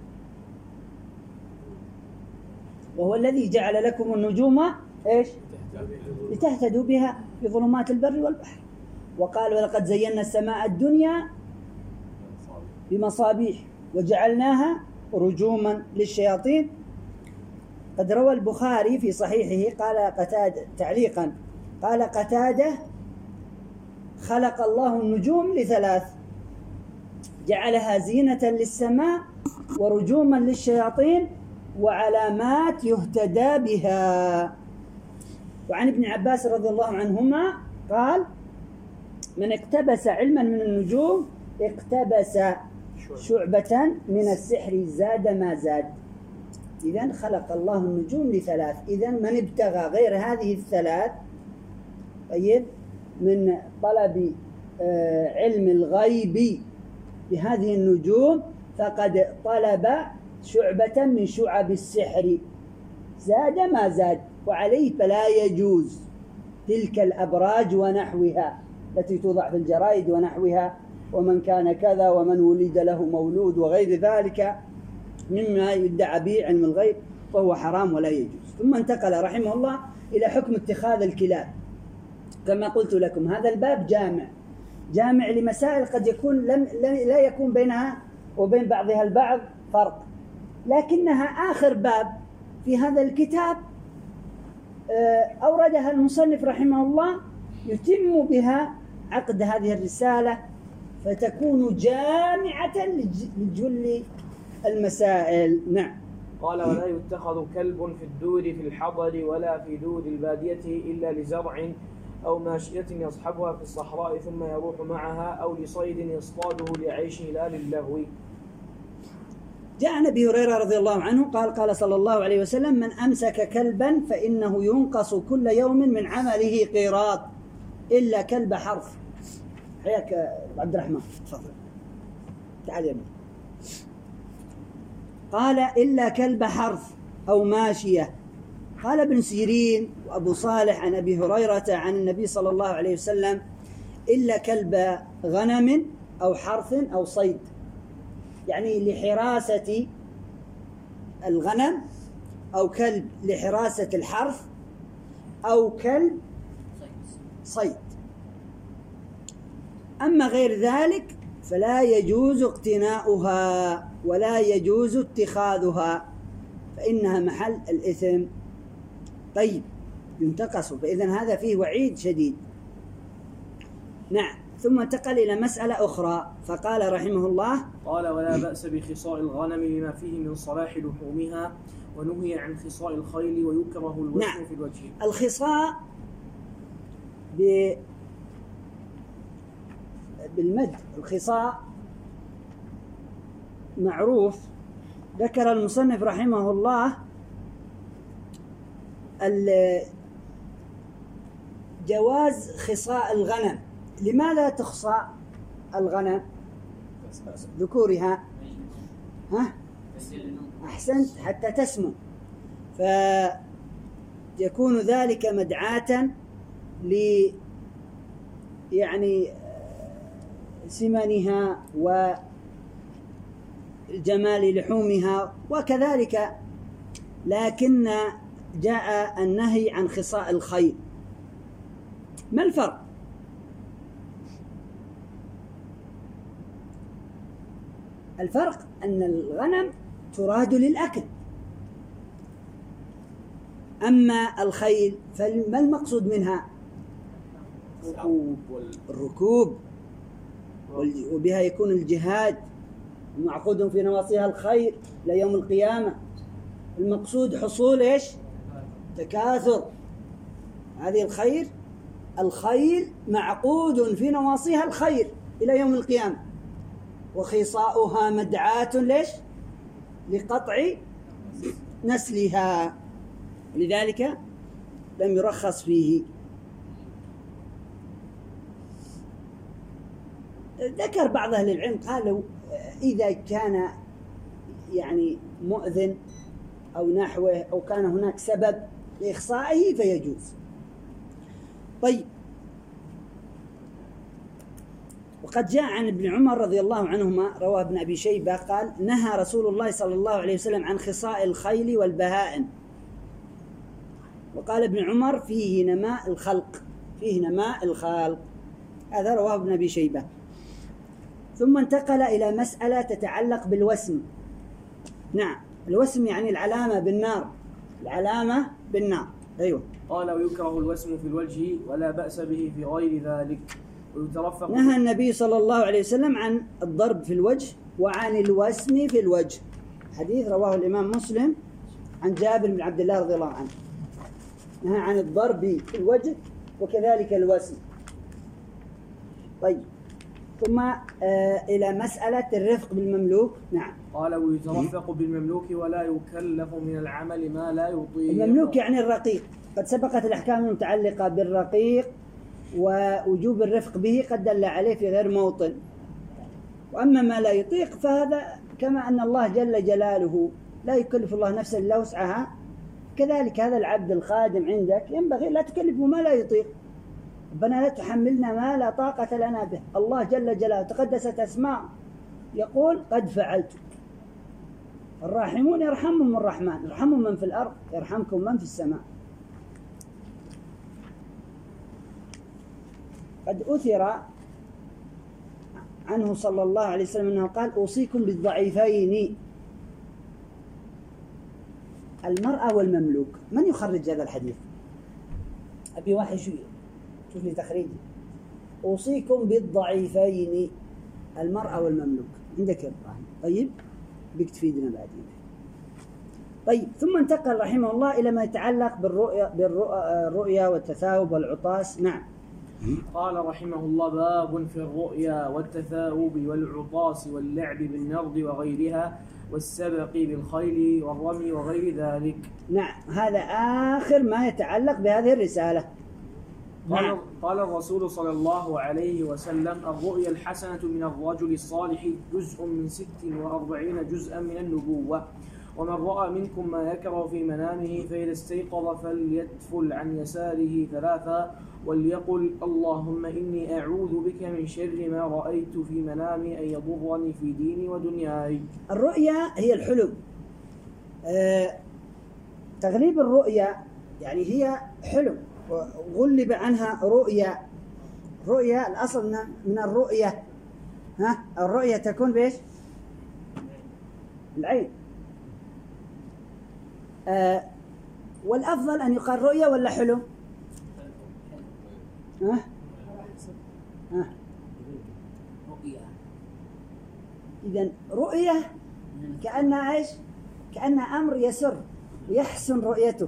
وهو الذي جعل لكم النجوم إيش؟ لتهتدوا بها في ظلمات البر والبحر. وقال: ولقد زينا السماء الدنيا بمصابيح وجعلناها رجوما للشياطين. قد روى البخاري في صحيحه قال قتادة تعليقا، قال قتادة: خلق الله النجوم لثلاث: جعلها زينة للسماء ورجوما للشياطين وعلامات يهتدى بها. وعن ابن عباس رضي الله عنهما قال: من اقتبس علما من النجوم اقتبس شعبة من السحر زاد ما زاد. إذن خلق الله النجوم لثلاث. إذن من ابتغى غير هذه الثلاث، طيب، من طلب علم الغيب بهذه النجوم، فقد طلب شعبة من شعب السحر زاد ما زاد، وعليه فلا يجوز تلك الأبراج ونحوها التي توضع في الجرائد ونحوها، ومن كان كذا ومن ولد له مولود وغير ذلك مما يدعى به علم الغيب، فهو حرام ولا يجوز. ثم انتقل رحمه الله إلى حكم اتخاذ الكلاب. كما قلت لكم هذا الباب جامع لمسائل قد يكون لا يكون بينها وبين بعضها البعض فرق، لكنها آخر باب في هذا الكتاب أوردها المصنف رحمه الله يتم بها عقد هذه الرسالة، فتكون جامعة لجل المسائل. نعم. قال: ولا يتخذ كلب في الدور في الحضر ولا في دور البادية إلا لزرع أو ماشية يصحبها في الصحراء ثم يروح معها، أو لصيد يصطاده لعيشه لا للهو. جاء عن أبي هريرة رضي الله عنه قال صلى الله عليه وسلم: من أمسك كلبا فإنه ينقص كل يوم من عمله قيراط إلا كلب حرث. حياك عبد الرحمن، تفضل تعال يا ابني. قال: إلا كلب حرث أو ماشية. قال ابن سيرين وأبو صالح عن أبي هريرة عن النبي صلى الله عليه وسلم: إلا كلب غنم أو حرث أو صيد، يعني لحراسة الغنم، أو كلب لحراسة الحرث، أو كلب صيد. أما غير ذلك فلا يجوز اقتناؤها ولا يجوز اتخاذها، فإنها محل الإثم. طيب، ينتقص، فإذن هذا فيه وعيد شديد. نعم. ثم انتقل إلى مسألة أخرى فقال رحمه الله: قال: ولا بأس بخصاء الغنم لما فيه من صلاح لحومها، ونهي عن خصاء الخيل، ويكره الوسم. نعم. في الوجه. الخصاء بالمد، الخصاء معروف. ذكر المصنف رحمه الله جواز خصاء الغنم. لماذا تخصى الغنم ذكورها؟ أحسنت، حتى تسمن، فيكون ذلك مدعاة يعني سمنها وجمال لحومها وكذلك. لكن جاء النهي عن خصاء الخيل. ما الفرق؟ الفرق أن الغنم تراد للأكل، أما الخيل فما المقصود منها؟ الركوب، وبها يكون الجهاد، معقود في نواصيها الخير ليوم القيامة. المقصود حصول إيش؟ تكاثر هذه الخيل معقود في نواصيها الخير إلى يوم القيامة، وخصاؤها مدعاة ليش؟ لقطع نسلها، لذلك لم يرخص فيه. ذكر بعض أهل العلم قالوا إذا كان يعني مؤذن أو نحوه، أو كان هناك سبب لإخصائه فيجوز. طيب، وقد جاء عن ابن عمر رضي الله عنهما، رواه ابن أبي شيبة قال: نهى رسول الله صلى الله عليه وسلم عن خصاء الخيل والبهائم. وقال ابن عمر: فيه نماء الخلق، هذا رواه ابن أبي شيبة. ثم انتقل إلى مسألة تتعلق بالوسم. نعم، الوسم يعني العلامة بالنار. أيوه. قال: ويكره الوسم في الوجه ولا بأس به في غير ذلك، ويترفق. نهى النبي صلى الله عليه وسلم عن الضرب في الوجه وعن الوسم في الوجه. حديث رواه الإمام مسلم عن جابر بن عبد الله رضي الله عنه، نهى عن الضرب في الوجه وكذلك الوسم. طيب، ثم إلى مسألة الرفق بالمملوك. نعم. قال: ويترفق بالمملوك ولا يكلف من العمل ما لا يطيق. المملوك يعني الرقيق. قد سبقت الأحكام المتعلقة بالرقيق ووجوب الرفق به قد دل عليه في غير موطن. وأما ما لا يطيق فهذا كما أن الله جل جلاله لا يكلف الله نفسا إلا وسعها، كذلك هذا العبد الخادم عندك ينبغي لا تكلفه ما لا يطيق. ربنا لا تحملنا ما لا طاقة لنا به. الله جل جلاله تقدست أسماء يقول: قد فعلت. الراحمون يرحمهم الرحمن، يرحموا من في الأرض يرحمكم من في السماء. قد أثر عنه صلى الله عليه وسلم أنه قال: أوصيكم بالضعيفين المرأة والمملوك. من يخرج هذا الحديث؟ أبي واحد شوف لي تخريجي. أوصيكم بالضعيفين المرأة والمملوك. عندك يا إبراهيم؟ طيب بك تفيدنا بعدين. طيب ثم انتقل رحمه الله إلى ما يتعلق بالرؤيا والتثاؤب والعطاس. نعم. قال رحمه الله: باب في الرؤيا والتثاؤب والعطاس واللعب بالنرد وغيرها والسبق بالخيل والرمي وغير ذلك. نعم، هذا آخر ما يتعلق بهذه الرسالة. نعم. قال الرسول صلى الله عليه وسلم: الرؤيا الحسنة من الرجل الصالح جزء من 46 جزءا من النبوة، ومن رأى منكم ما يكره في منامه فإذا استيقظ فليتفل عن يساره 3 وليقل: اللهم إني أعوذ بك من شر ما رأيت في منامي أن يضرني في ديني ودنياي. الرؤيا هي الحلم. تغليب الرؤيا يعني هي حلم وغلب عنها رؤيا. رؤيا الأصل من الرؤية، الرؤية تكون بإيش؟ العين. والأفضل أن يقال رؤيا ولا حلم؟ رؤيا. إذن رؤية كأنها إيش؟ كأنها أمر يسر ويحسن رؤيته،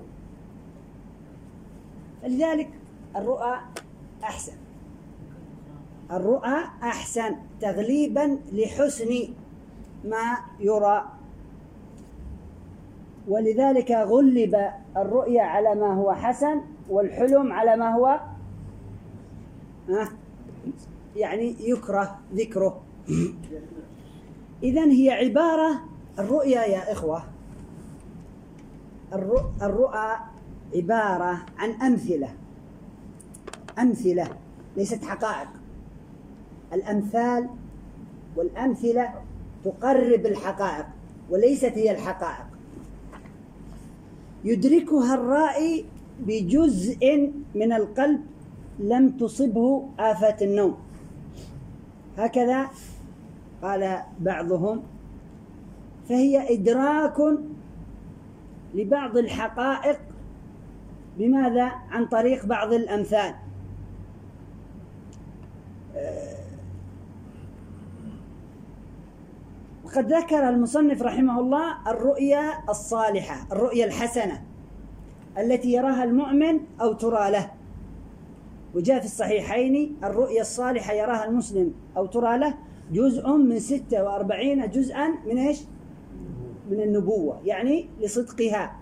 فلذلك الرؤى أحسن. الرؤى أحسن تغليبا لحسن ما يرى، ولذلك غلب الرؤيا على ما هو حسن والحلم على ما هو يعني يكره ذكره. إذن هي عبارة الرؤيا يا إخوة، الرؤى عبارة عن أمثلة ليست حقائق. الأمثال والأمثلة تقرب الحقائق وليست هي الحقائق. يدركها الرائي بجزء من القلب لم تصبه آفة النوم، هكذا قال بعضهم. فهي إدراك لبعض الحقائق بماذا؟ عن طريق بعض الأمثال. وقد ذكر المصنف رحمه الله الرؤيا الصالحة، الرؤيا الحسنة التي يراها المؤمن أو ترى له، وجاء في الصحيحين الرؤيا الصالحة يراها المسلم أو ترى له جزء من 46 جزءا من إيش؟ من النبوة، يعني لصدقها.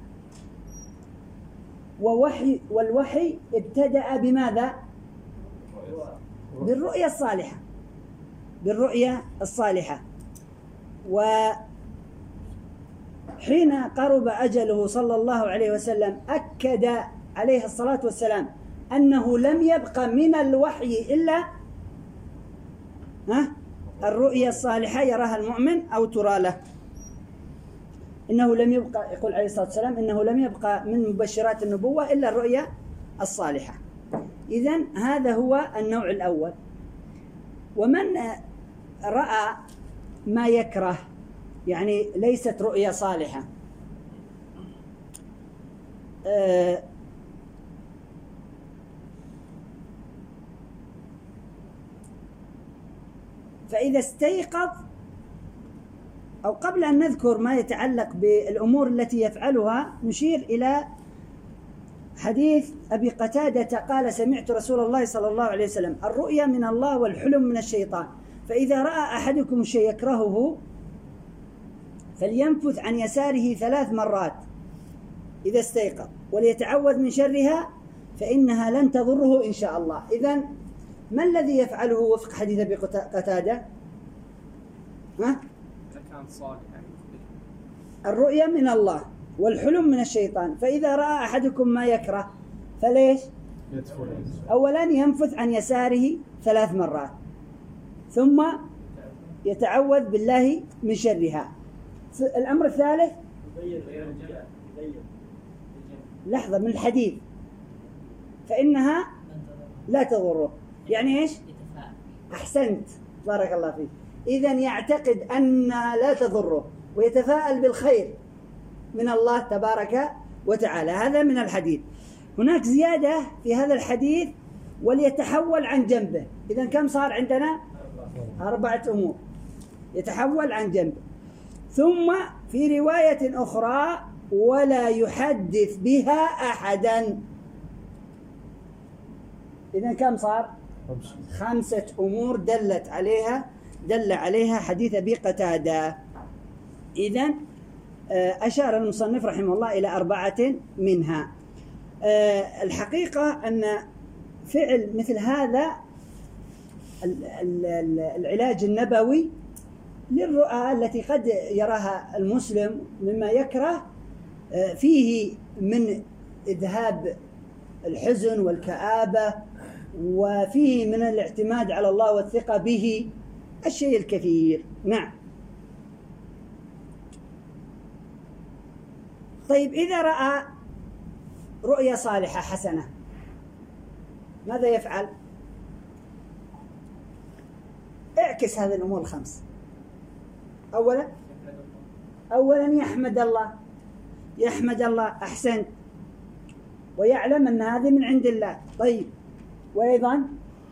والوحي ابتدأ بماذا؟ بالرؤيا الصالحة، بالرؤيا الصالحة. وحين قرب أجله صلى الله عليه وسلم أكد عليه الصلاة والسلام أنه لم يبق من الوحي إلا الرؤيا الصالحة يراها المؤمن أو ترى له. إنه لم يبقى، يقول عليه الصلاة والسلام، إنه لم يبقى من مبشرات النبوة إلا الرؤيا الصالحة. إذن هذا هو النوع الأول. ومن رأى ما يكره يعني ليست رؤيا صالحة، فإذا استيقظ، أو قبل أن نذكر ما يتعلق بالأمور التي يفعلها نشير إلى حديث أبي قتادة قال: سمعت رسول الله صلى الله عليه وسلم: الرؤيا من الله والحلم من الشيطان، فإذا رأى أحدكم شيء يكرهه فلينفث عن يساره 3 مرات إذا استيقظ وليتعوذ من شرها فإنها لن تضره إن شاء الله. إذن ما الذي يفعله وفق حديث أبي قتادة؟ الرؤيا من الله والحلم من الشيطان، فإذا رأى أحدكم ما يكره فليش؟ أولا ينفث عن يساره 3 مرات، ثم يتعوذ بالله من شرها. الأمر الثالث لحظة من الحديث، فإنها لا تضره، يعني إيش؟ أحسنت، بارك الله فيك. إذن يعتقد أنها لا تضره ويتفاءل بالخير، من الله تبارك وتعالى. هذا من الحديث. هناك زيادة في هذا الحديث: وليتحول عن جنبه. إذن كم صار عندنا؟ 4 أمور. يتحول عن جنبه. ثم في رواية أخرى: ولا يحدث بها أحدا. إذن كم صار؟ 5 أمور دل عليها حديث أبي قتادة. إذن أشار المصنف رحمه الله إلى 4 منها. الحقيقة أن فعل مثل هذا العلاج النبوي للرؤى التي قد يراها المسلم مما يكره، فيه من إذهاب الحزن والكآبة، وفيه من الاعتماد على الله والثقة به الشيء الكثير. نعم. طيب، إذا رأى رؤيا صالحة حسنة ماذا يفعل؟ اعكس هذه الأمور 5. أولا يحمد الله أحسنت، ويعلم أن هذه من عند الله. طيب، وأيضا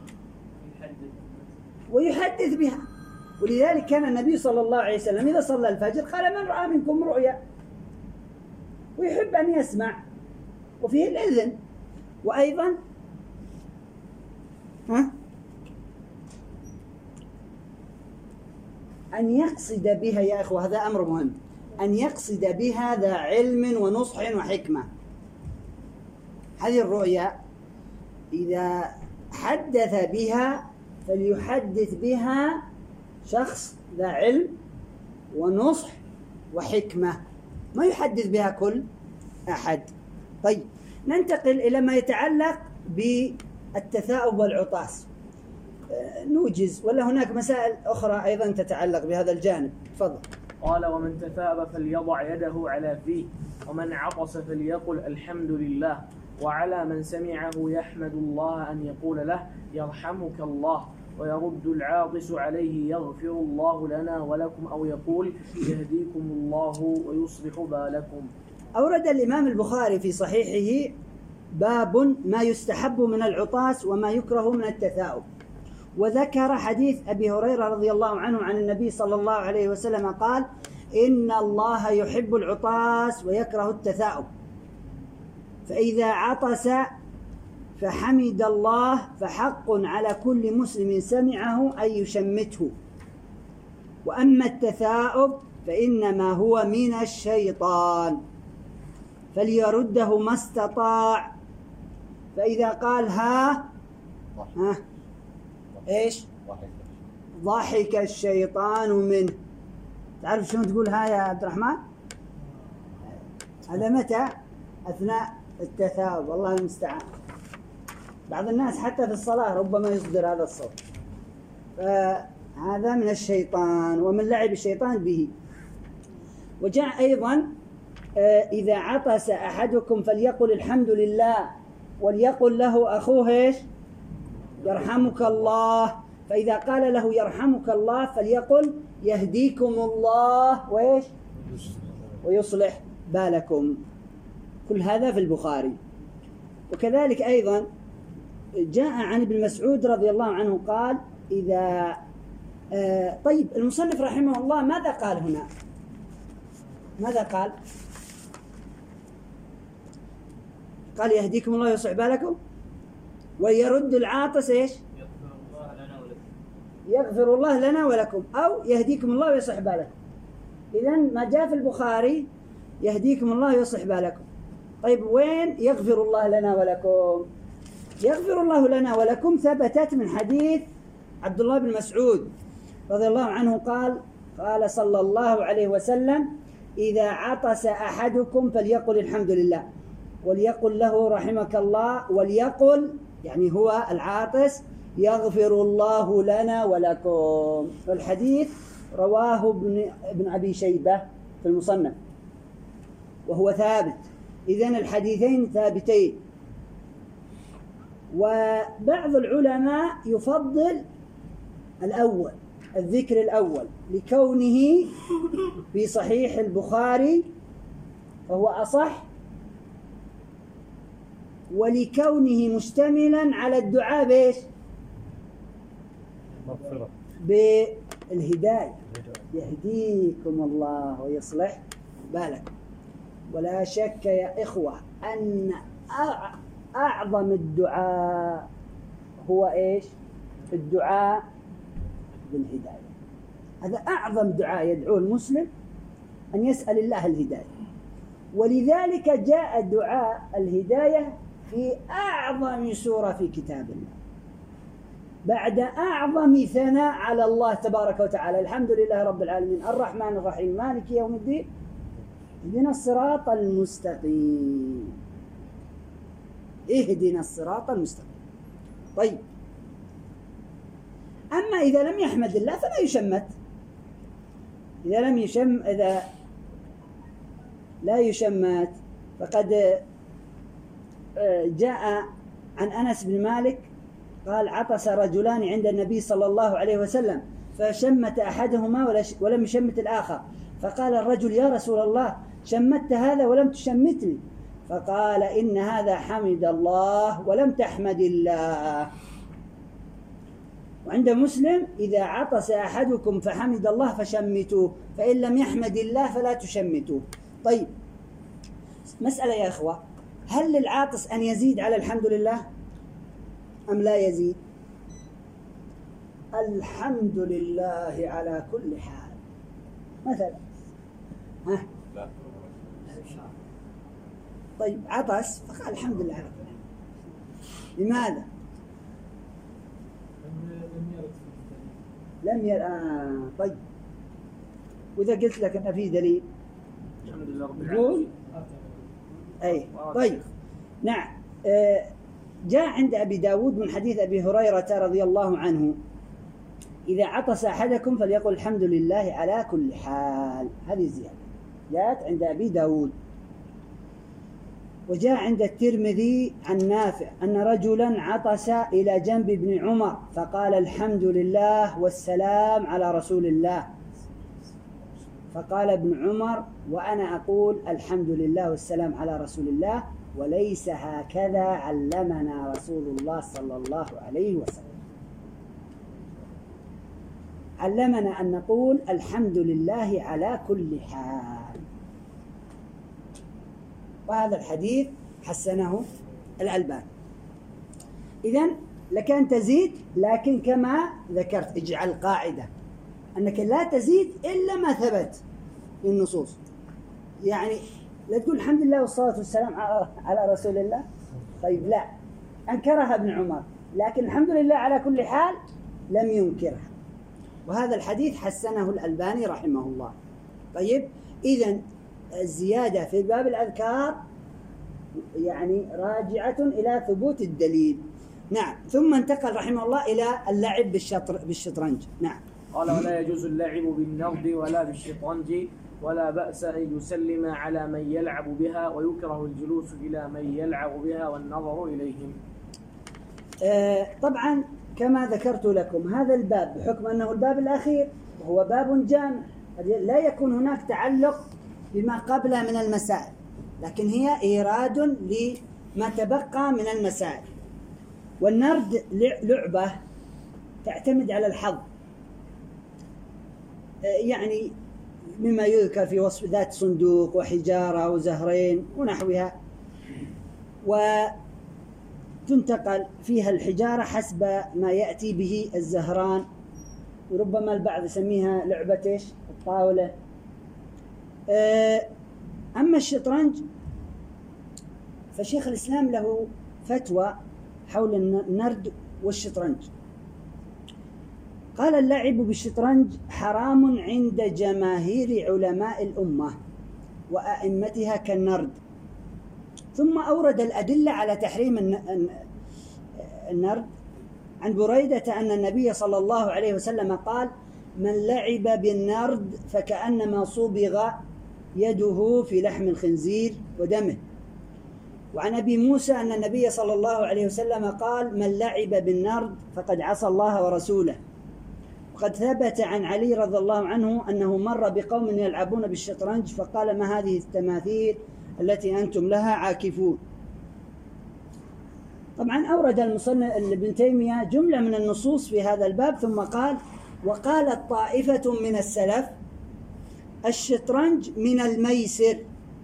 ويحدث بها. ولذلك كان النبي صلى الله عليه وسلم إذا صلى الفجر قال: من رأى منكم رؤيا، ويحب أن يسمع، وفيه الإذن. وأيضا أن يقصد بها، يا أخوة هذا أمر مهم، أن يقصد بها ذا علم ونصح وحكمة. هذه الرؤيا إذا حدث بها فليحدث بها شخص ذا علم ونصح وحكمة، ما يحدث بها كل أحد. طيب، ننتقل إلى ما يتعلق بالتثاؤب والعطاس. نوجز، ولا هناك مسائل أخرى أيضا تتعلق بهذا الجانب؟ تفضل. قال: ومن تثاءب فليضع يده على فيه، ومن عطس فليقل الحمد لله، وعلى من سمعه يحمد الله أن يقول له يرحمك الله، ويرد العاطس عليه يغفر الله لنا ولكم، أو يقول يهديكم الله ويصلح بالكم. أورد الإمام البخاري في صحيحه باب ما يستحب من العطاس وما يكره من التثاؤب، وذكر حديث أبي هريرة رضي الله عنه عن النبي صلى الله عليه وسلم قال: إن الله يحب العطاس ويكره التثاؤب، فإذا عطس فحمد الله فحق على كل مسلم سمعه أن يشمته، وأما التثاؤب فإنما هو من الشيطان فليرده ما استطاع، فإذا قال ها إيش؟ ضحك الشيطان منه. تعرف شلون تقول ها يا عبد الرحمن؟ هذا متى؟ أثناء التثاؤب، الله المستعان. بعض الناس حتى في الصلاة ربما يصدر هذا الصوت، فهذا من الشيطان ومن لعب الشيطان به. وجاء أيضا: إذا عطس أحدكم فليقل الحمد لله، وليقل له أخوه إيش؟ يرحمك الله. فإذا قال له يرحمك الله فليقل يهديكم الله وإيش؟ ويصلح بالكم. كل هذا في البخاري. وكذلك أيضا جاء عن ابن مسعود رضي الله عنه قال: إذا طيب، المصنف رحمه الله ماذا قال هنا؟ ماذا قال؟ قال يهديكم الله ويصلح بالكم، ويرد العاطس إيش؟ يغفر الله لنا ولكم، أو يهديكم الله ويصلح بالكم. إذن ما جاء في البخاري يهديكم الله ويصلح بالكم. طيب، وين يغفر الله لنا ولكم؟ يغفر الله لنا ولكم ثبتت من حديث عبد الله بن مسعود رضي الله عنه قال صلى الله عليه وسلم: إذا عطس أحدكم فليقل الحمد لله، وليقل له رحمك الله، وليقل يعني هو العاطس يغفر الله لنا ولكم. والحديث رواه ابن أبي شيبة في المصنف وهو ثابت. إذن الحديثين ثابتين. وبعض العلماء يفضل الأول، الذكر الأول، لكونه في صحيح البخاري فهو أصح، ولكونه مشتملا على الدعاء بإيش؟ مغفرة بالهداية، يهديكم الله ويصلح بالكم. ولا شك يا إخوة أن أعظم الدعاء هو إيش؟ الدعاء بالهداية. هذا أعظم دعاء يدعوه المسلم، أن يسأل الله الهداية. ولذلك جاء دعاء الهداية في أعظم سورة في كتاب الله، بعد أعظم ثناء على الله تبارك وتعالى: الحمد لله رب العالمين الرحمن الرحيم مالك يوم الدين اهدنا الصراط المستقيم. اهدنا الصراط المستقيم. طيب، أما إذا لم يحمد الله فلا يشمت. إذا لا يشمت، فقد جاء عن أنس بن مالك قال: عطس رجلان عند النبي صلى الله عليه وسلم فشمت أحدهما ولم يشمت الآخر، فقال الرجل: يا رسول الله، شمت هذا ولم تشمتني. فقال: إن هذا حمد الله ولم تحمد الله. وعند مسلم: إذا عطس أحدكم فحمد الله فشمتوه، فإن لم يحمد الله فلا تشمتوه. طيب، مسألة يا إخوة: هل للعاطس أن يزيد على الحمد لله أم لا يزيد؟ الحمد لله على كل حال مثلا. ها؟ طيب، عطس فقال الحمد لله على كل حال. لماذا؟ لم يرد. طيب، وإذا قلت لك أن في دليل الحمد لله رب قول. العالمين. أي طيب، نعم. جاء عند أبي داود من حديث أبي هريرة رضي الله عنه: إذا عطس أحدكم فليقل الحمد لله على كل حال. هذه زيادة جاءت عند أبي داود. وجاء عند الترمذي عن نافع أن رجلا عطس إلى جنب ابن عمر فقال: الحمد لله والسلام على رسول الله. فقال ابن عمر: وأنا أقول الحمد لله والسلام على رسول الله، وليس هكذا علمنا رسول الله صلى الله عليه وسلم. علمنا أن نقول الحمد لله على كل حال. وهذا الحديث حسنه الألباني. إذن لك أن تزيد، لكن كما ذكرت اجعل قاعدة أنك لا تزيد إلا ما ثبت في النصوص. يعني لا تقول الحمد لله والصلاة والسلام على رسول الله. طيب، لا، أنكرها ابن عمر، لكن الحمد لله على كل حال لم ينكرها. وهذا الحديث حسنه الألباني رحمه الله. طيب، إذن الزيادة في باب الأذكار يعني راجعة إلى ثبوت الدليل. نعم. ثم انتقل رحمه الله إلى اللعب بالشطرنج. نعم. قال: ولا يجوز اللعب بالنرد ولا بالشطرنج، ولا بأس أن يسلم على من يلعب بها، ويكره الجلوس إلى من يلعب بها والنظر إليهم. طبعا كما ذكرت لكم هذا الباب بحكم أنه الباب الأخير وهو باب جامع، لا يكون هناك تعلق بما قبله من المسائل، لكن هي إيراد لما تبقى من المسائل. والنرد لعبة تعتمد على الحظ، يعني مما يذكر في وصف ذات صندوق وحجارة وزهرين ونحوها، وتنتقل فيها الحجارة حسب ما يأتي به الزهران، وربما البعض يسميها لعبة الطاولة. أما الشطرنج فشيخ الإسلام له فتوى حول النرد والشطرنج. قال: اللعب بالشطرنج حرام عند جماهير علماء الأمة وأئمتها كالنرد. ثم أورد الأدلة على تحريم النرد عن بريدة أن النبي صلى الله عليه وسلم قال: من لعب بالنرد فكأنما صبغ يده في لحم الخنزير ودمه. وعن أبي موسى أن النبي صلى الله عليه وسلم قال: من لعب بالنرد فقد عصى الله ورسوله. وقد ثبت عن علي رضي الله عنه أنه مر بقوم يلعبون بالشطرنج فقال: ما هذه التماثيل التي أنتم لها عاكفون. طبعا أورد المصنف ابن تيمية جملة من النصوص في هذا الباب، ثم قال: وقالت طائفة من السلف الشطرنج من الميسر،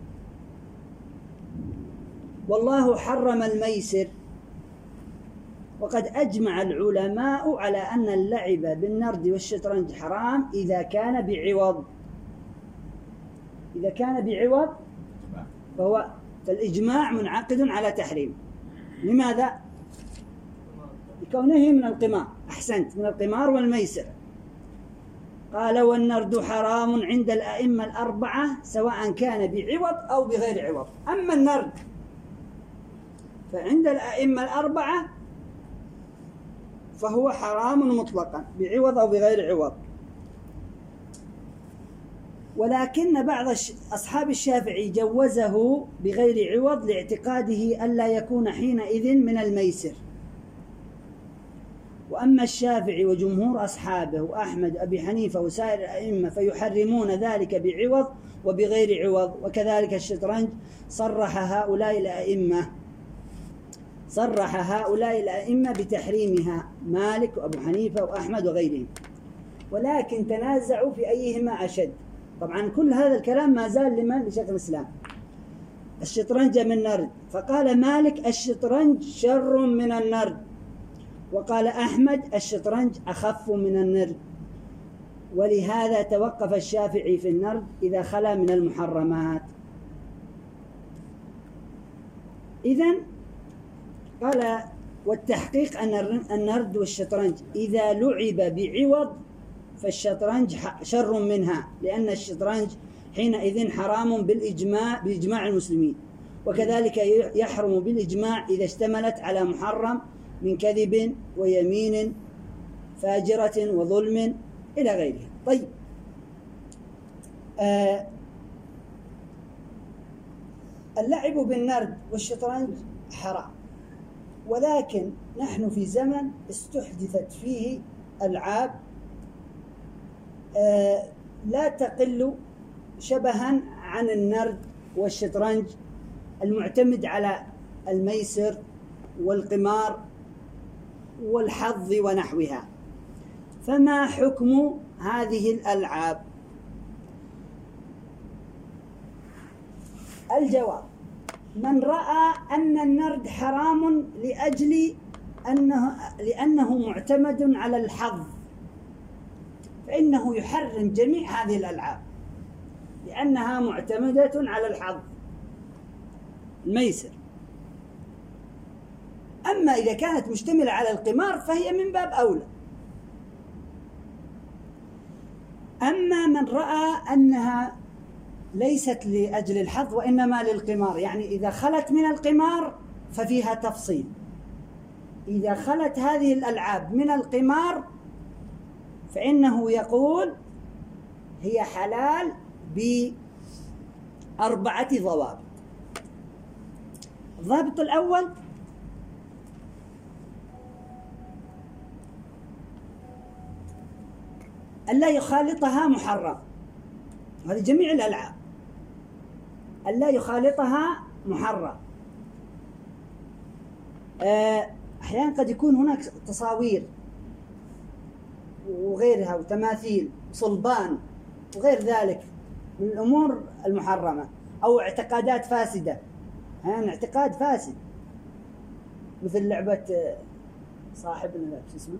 والله حرم الميسر، وقد أجمع العلماء على أن اللعب بالنرد والشطرنج حرام إذا كان بعوض. إذا كان بعوض فهو فالإجماع منعقد على تحريم. لماذا؟ لكونه من القمار. أحسنت، من القمار والميسر. قال: والنرد حرام عند الأئمة الأربعة سواء كان بعوض أو بغير عوض. أما النرد فعند الأئمة الأربعة فهو حرام مطلقا بعوض أو بغير عوض. ولكن بعض أصحاب الشافعي جوزه بغير عوض لاعتقاده ألا يكون حينئذ من الميسر. وأما الشافعي وجمهور أصحابه وأحمد وأبي حنيفة وسائر الأئمة فيحرمون ذلك بعوض وبغير عوض. وكذلك الشطرنج صرح هؤلاء الأئمة بتحريمها، مالك وأبو حنيفة وأحمد وغيرهم، ولكن تنازعوا في أيهما أشد. طبعا كل هذا الكلام ما زال لمن؟ لشيخ الإسلام. الشطرنج من النرد، فقال مالك الشطرنج شر من النرد، وقال أحمد الشطرنج أخف من النرد. ولهذا توقف الشافعي في النرد إذا خلا من المحرمات. إذن قال: والتحقيق أن النرد والشطرنج إذا لعب بعوض فالشطرنج شر منها، لأن الشطرنج حينئذ حرام بإجماع المسلمين، وكذلك يحرم بالإجماع إذا اشتملت على محرم من كذب ويمين فاجرة وظلم إلى غيرها. طيب، اللعب بالنرد والشطرنج حرام، ولكن نحن في زمن استحدثت فيه ألعاب لا تقل شبها عن النرد والشطرنج، المعتمد على الميسر والقمار والحظ ونحوها. فما حكم هذه الألعاب؟ الجواب: من رأى أن النرد حرام لأنه معتمد على الحظ فإنه يحرم جميع هذه الألعاب، لأنها معتمدة على الحظ الميسر. أما إذا كانت مشتملة على القمار فهي من باب أولى. أما من رأى أنها ليست لأجل الحظ وإنما للقمار، يعني إذا خلت من القمار ففيها تفصيل. إذا خلت هذه الألعاب من القمار فإنه يقول هي حلال بأربعة ضوابط. الضابط الأول: ألا يخالطها محرم. هذه جميع الألعاب ألا يخالطها محرم. أحيانا قد يكون هناك تصاوير وغيرها وتماثيل وصلبان وغير ذلك من الأمور المحرمة، أو اعتقادات فاسدة، يعني اعتقاد فاسد، مثل لعبة صاحبنا شو اسمه؟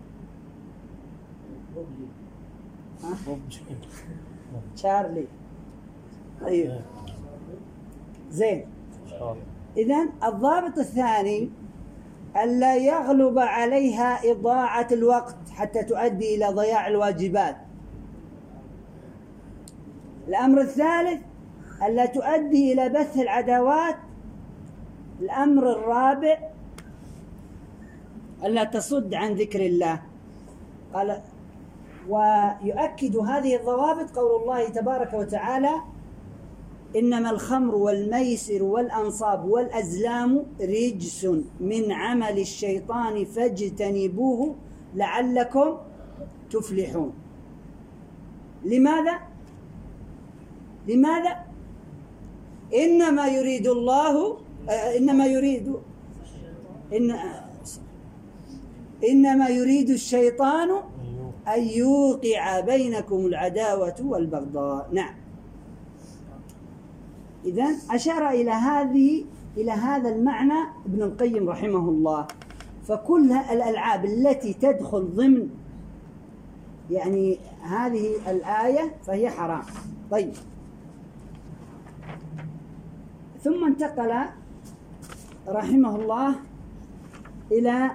تشارلي. أيوه زين. إذن الضابط الثاني: ألا يغلب عليها إضاعة الوقت حتى تؤدي إلى ضياع الواجبات. الأمر الثالث: ألا تؤدي إلى بث العداوات. الأمر الرابع: ألا تصد عن ذكر الله. قال: ويؤكد هذه الضوابط قول الله تبارك وتعالى: إنما الخمر والميسر والأنصاب والأزلام رجس من عمل الشيطان فاجتنبوه لعلكم تفلحون. لماذا؟ إنما يريد الله إنما يريد الشيطان أن يوقع بينكم العداوة والبغضاء. نعم. إذن أشار إلى هذا المعنى ابن القيم رحمه الله. فكل الألعاب التي تدخل ضمن يعني هذه الآية فهي حرام. طيب، ثم انتقل رحمه الله إلى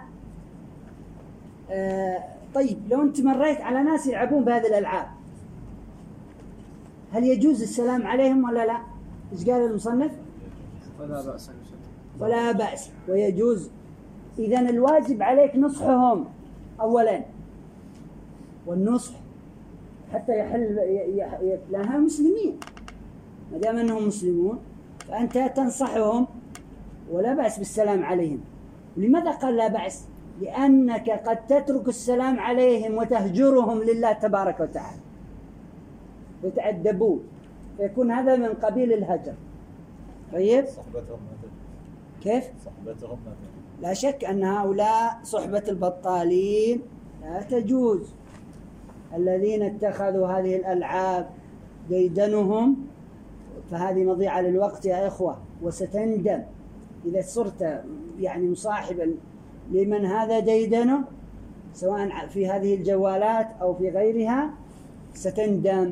طيب، لو أنت مريت على ناس يلعبون بهذه الألعاب هل يجوز السلام عليهم ولا لا؟ إيش قال المصنف؟ ولا بأس. ولا بأس ويجوز. إذن الواجب عليك نصحهم أولا، والنصح حتى يحل لأنها مسلمين، ما دام أنهم مسلمون فأنت تنصحهم ولا بأس بالسلام عليهم. لماذا قال لا بأس؟ لأنك قد تترك السلام عليهم وتهجرهم لله تبارك وتعالى يتأدبون، فيكون هذا من قبيل الهجر. طيب، صحبتهم كيف؟ صحبتهم لا شك أن هؤلاء صحبة البطالين لا تجوز. الذين اتخذوا هذه الألعاب ديدنهم، فهذه مضيعة للوقت يا إخوة، وستندم إذا صرت يعني مصاحبا لمن هذا ديدنه سواء في هذه الجوالات أو في غيرها، ستندم.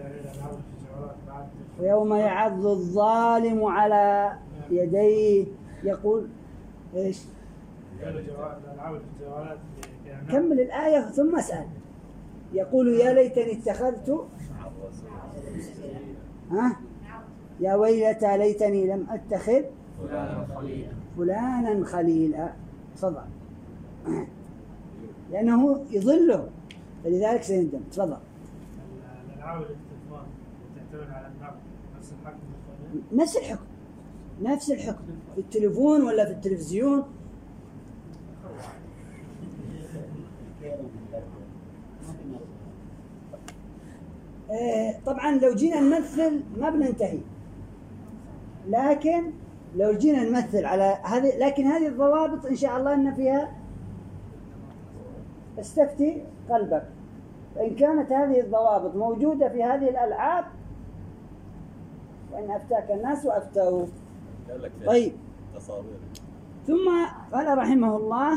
ويوم يعض الظالم على يديه يقول إيش؟ كمل الآية ثم اسأل. يقول يا ليتني اتخذت يا ويلتى ليتني لم أتخذ فلانا خليلا. تفضل. لأنه يضله فلذلك سيندم. تفضل. الألعاب الاختفاء تعتمد على النقد نفس الحكم في التليفون ولا في التلفزيون. طبعا لو جينا نمثل ما بننتهي، لكن لو جينا نمثل على هذه، لكن هذه الضوابط إن شاء الله أن فيها استفتي قلبك. فإن كانت هذه الضوابط موجودة في هذه الألعاب وإن أفتاك الناس وأفتوه. طيب، ثم قال رحمه الله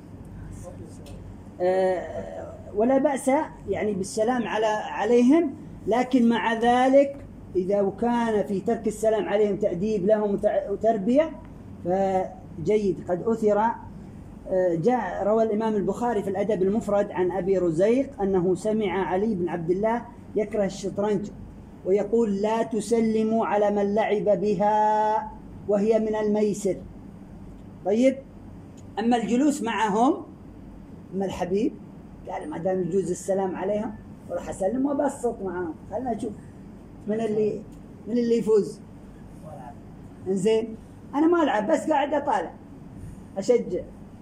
ولا بأس يعني بالسلام عليهم، لكن مع ذلك إذا كان في ترك السلام عليهم تأديب لهم وتربية فجيد. قد أثر روى الإمام البخاري في الأدب المفرد عن أبي رزيق أنه سمع علي بن عبد الله يكره الشطرنج ويقول لا تسلموا على من لعب بها وهي من الميسر. طيب، أما الجلوس معهم، أما الحبيب قال ما دام يجوز السلام عليهم وراح أسلم وبسط معهم، خلنا نشوف من اللي يفوز. إنزين، أنا ما ألعب بس قاعد أطالع أشجع.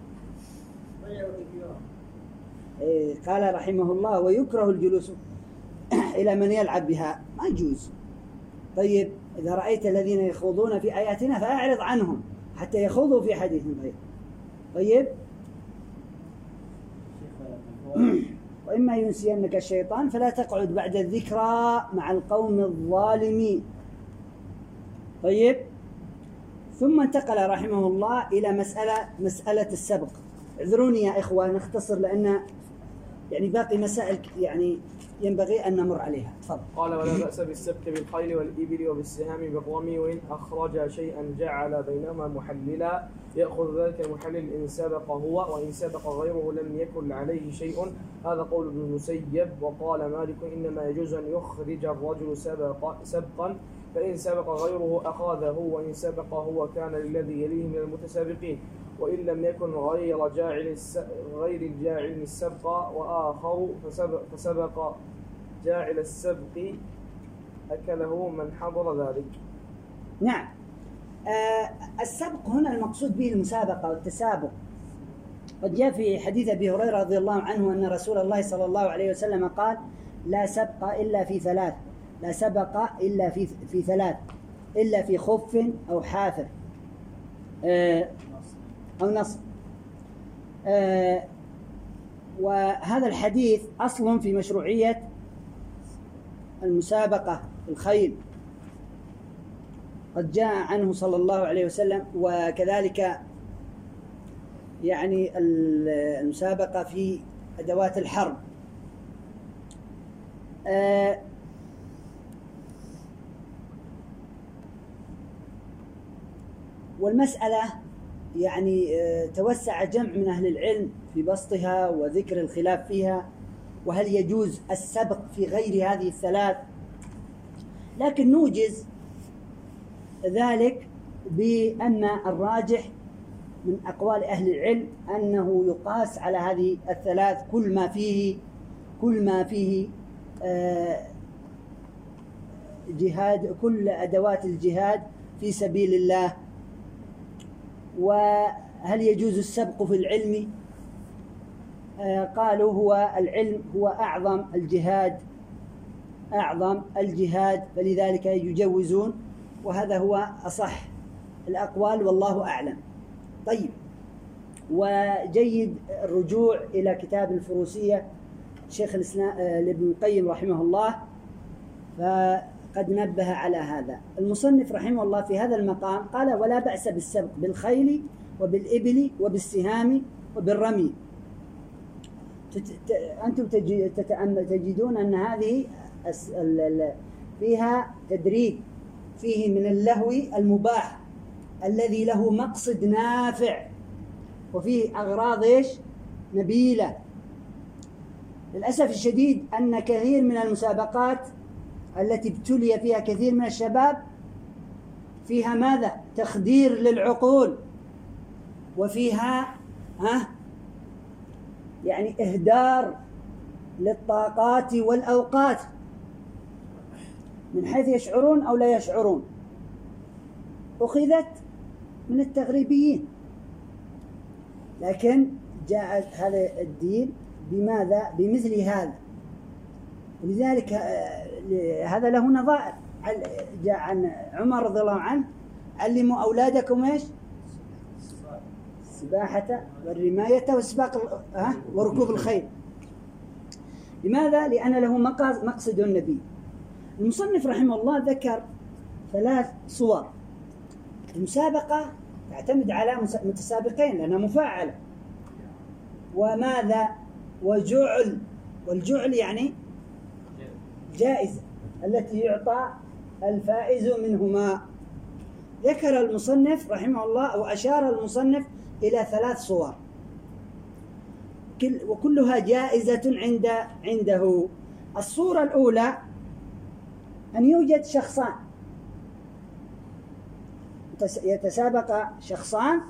قال رحمه الله ويكره الجلوس إلى من يلعب بها، ما يجوز. طيب، إذا رأيت الذين يخوضون في آياتنا فأعرض عنهم حتى يخوضوا في حديث غيره. طيب، وإما ينسينك الشيطان فلا تقعد بعد الذكرى مع القوم الظالمين. طيب، ثم انتقل رحمه الله إلى مسألة السبق. اعذروني يا إخوة نختصر لأن يعني باقي مسائل يعني ينبغي أن نمر عليها. تفضل. قال ولا بأس بالسبق بالخيل والإبل وبالسهام بالرمي، وإن أخرج شيئا جعل بينهما محللا يأخذ ذلك المحلل إن سبق هو، وإن سبق غيره لم يكن عليه شيء. هذا قول ابن المسيب. وقال مالك إنما يجوز أن يخرج الرجل سبقا، فإن سبق غيره أخذه، وإن سبق هو كان للذي يليه من المتسابقين، وإن لم يكن غير الجاعل السبق وآخر فسبق جاعل السبق أكله من حضر ذلك. نعم. السبق هنا المقصود به المسابقة والتسابق. قد جاء في حديث أبي هريرة رضي الله عنه أن رسول الله صلى الله عليه وسلم قال لا سبق إلا في ثلاث، لا سبق إلا في ثلاث. إلا في خف أو حافر أو نصب. وهذا الحديث أصل في مشروعية المسابقة في الخيل، قد جاء عنه صلى الله عليه وسلم، وكذلك يعني المسابقة في أدوات الحرب. والمسألة يعني توسع جمع من أهل العلم في بسطها وذكر الخلاف فيها، وهل يجوز السبق في غير هذه الثلاث، لكن نوجز ذلك بأن الراجح من أقوال أهل العلم أنه يقاس على هذه الثلاث كل ما فيه جهاد، كل أدوات الجهاد في سبيل الله. وهل يجوز السبق في العلم؟ قالوا هو العلم هو أعظم الجهاد، فلذلك يجوزون، وهذا هو أصح الأقوال والله أعلم. طيب، وجيد الرجوع إلى كتاب الفروسية شيخ الإسلام ابن القيم رحمه الله، فقد نبه على هذا. المصنف رحمه الله في هذا المقام قال: ولا بأس بالسبق بالخيل وبالإبل وبالسهام وبالرمي. أنتم تجدون أن هذه فيها تدريج، فيه من اللهو المباح الذي له مقصد نافع، وفيه أغراض نبيلة. للأسف الشديد أن كثير من المسابقات التي ابتلي فيها كثير من الشباب فيها ماذا؟ تخدير للعقول، وفيها يعني إهدار للطاقات والأوقات من حيث يشعرون أو لا يشعرون. أخذت من التغريبيين، لكن جاء هذا الدين بماذا؟ بمثل هذا. ولذلك هذا له نظائر. جاء عن عمر رضي الله عنه: علموا أولادكم إيش؟ السباحة والرماية والسباق وركوب الخيل. لماذا؟ لأن له مقصد النبي. المصنف رحمه الله ذكر 3 صور. المسابقة تعتمد على متسابقين لأنها مفاعلة، وماذا؟ وجعل، والجعل يعني جائزة التي يعطى الفائز منهما. ذكر المصنف رحمه الله أو أشار المصنف إلى 3 صور، وكلها جائزة عنده. الصورة الأولى أن يوجد شخصان، يتسابق شخصان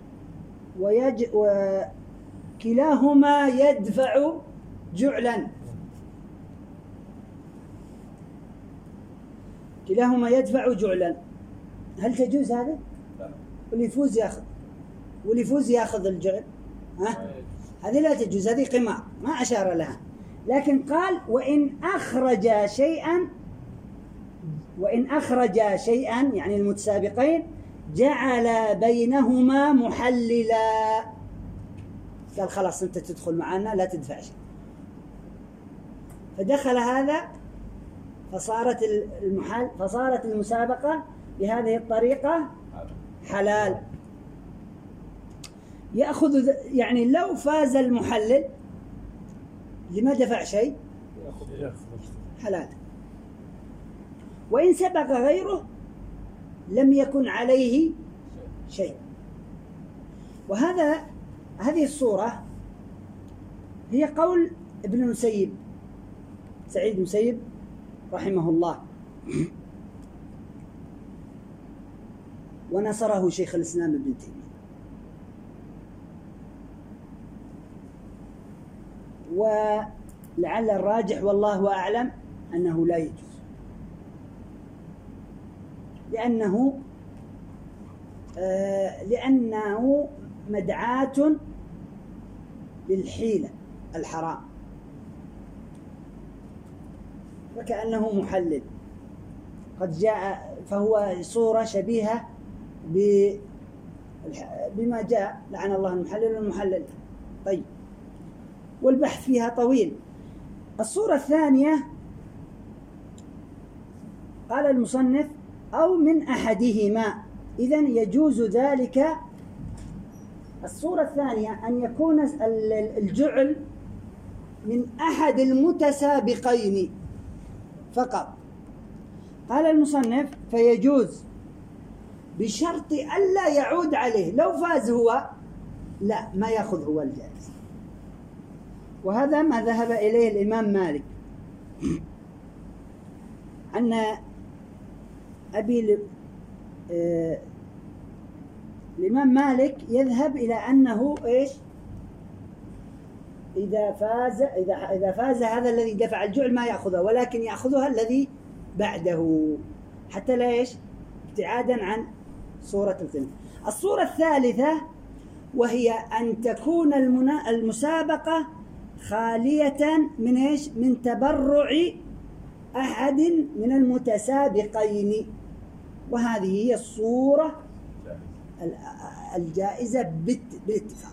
وكلاهما يدفع جعلا، هل تجوز هذا؟ واللي يفوز ياخذ الجعل، هذه لا تجوز، هذه قمار، ما أشار لها. لكن قال: وإن أخرج شيئا يعني المتسابقين جعل بينهما محللا. قال: خلاص أنت تدخل معنا لا تدفع شيء. فدخل هذا فصارت المسابقة بهذه الطريقة حلال. يأخذ يعني لو فاز المحلل لما دفع شيء حلال، وإن سبق غيره لم يكن عليه شيء. هذه الصورة هي قول ابن المسيب، سعيد بن المسيب رحمه الله، ونصره شيخ الإسلام ابن تيمية. ولعل الراجح والله أعلم أنه لا يجوز، لأنه مدعاة للحيلة الحرام، وكأنه محلل. قد جاء فهو صورة شبيهة بما جاء، لعن الله المحلل والمحلل. طيب، والبحث فيها طويل. الصورة الثانية قال المصنف أو من أحدهما، إذن يجوز ذلك. الصورة الثانية أن يكون الجعل من أحد المتسابقين فقط. قال المصنف فيجوز بشرط ألا يعود عليه. لو فاز هو لا، ما يأخذ هو الجائزة. وهذا ما ذهب إليه الإمام مالك. أن الإمام مالك يذهب إلى أنه إيش؟ إذا فاز هذا الذي دفع الجعل ما يأخذها، ولكن يأخذها الذي بعده، حتى لا إيش؟ ابتعادا عن صورة الثانية. الصورة الثالثة وهي أن تكون المسابقة خالية من إيش؟ من تبرع أحد من المتسابقين، وهذه هي الصورة الجائزة بالاتفاق.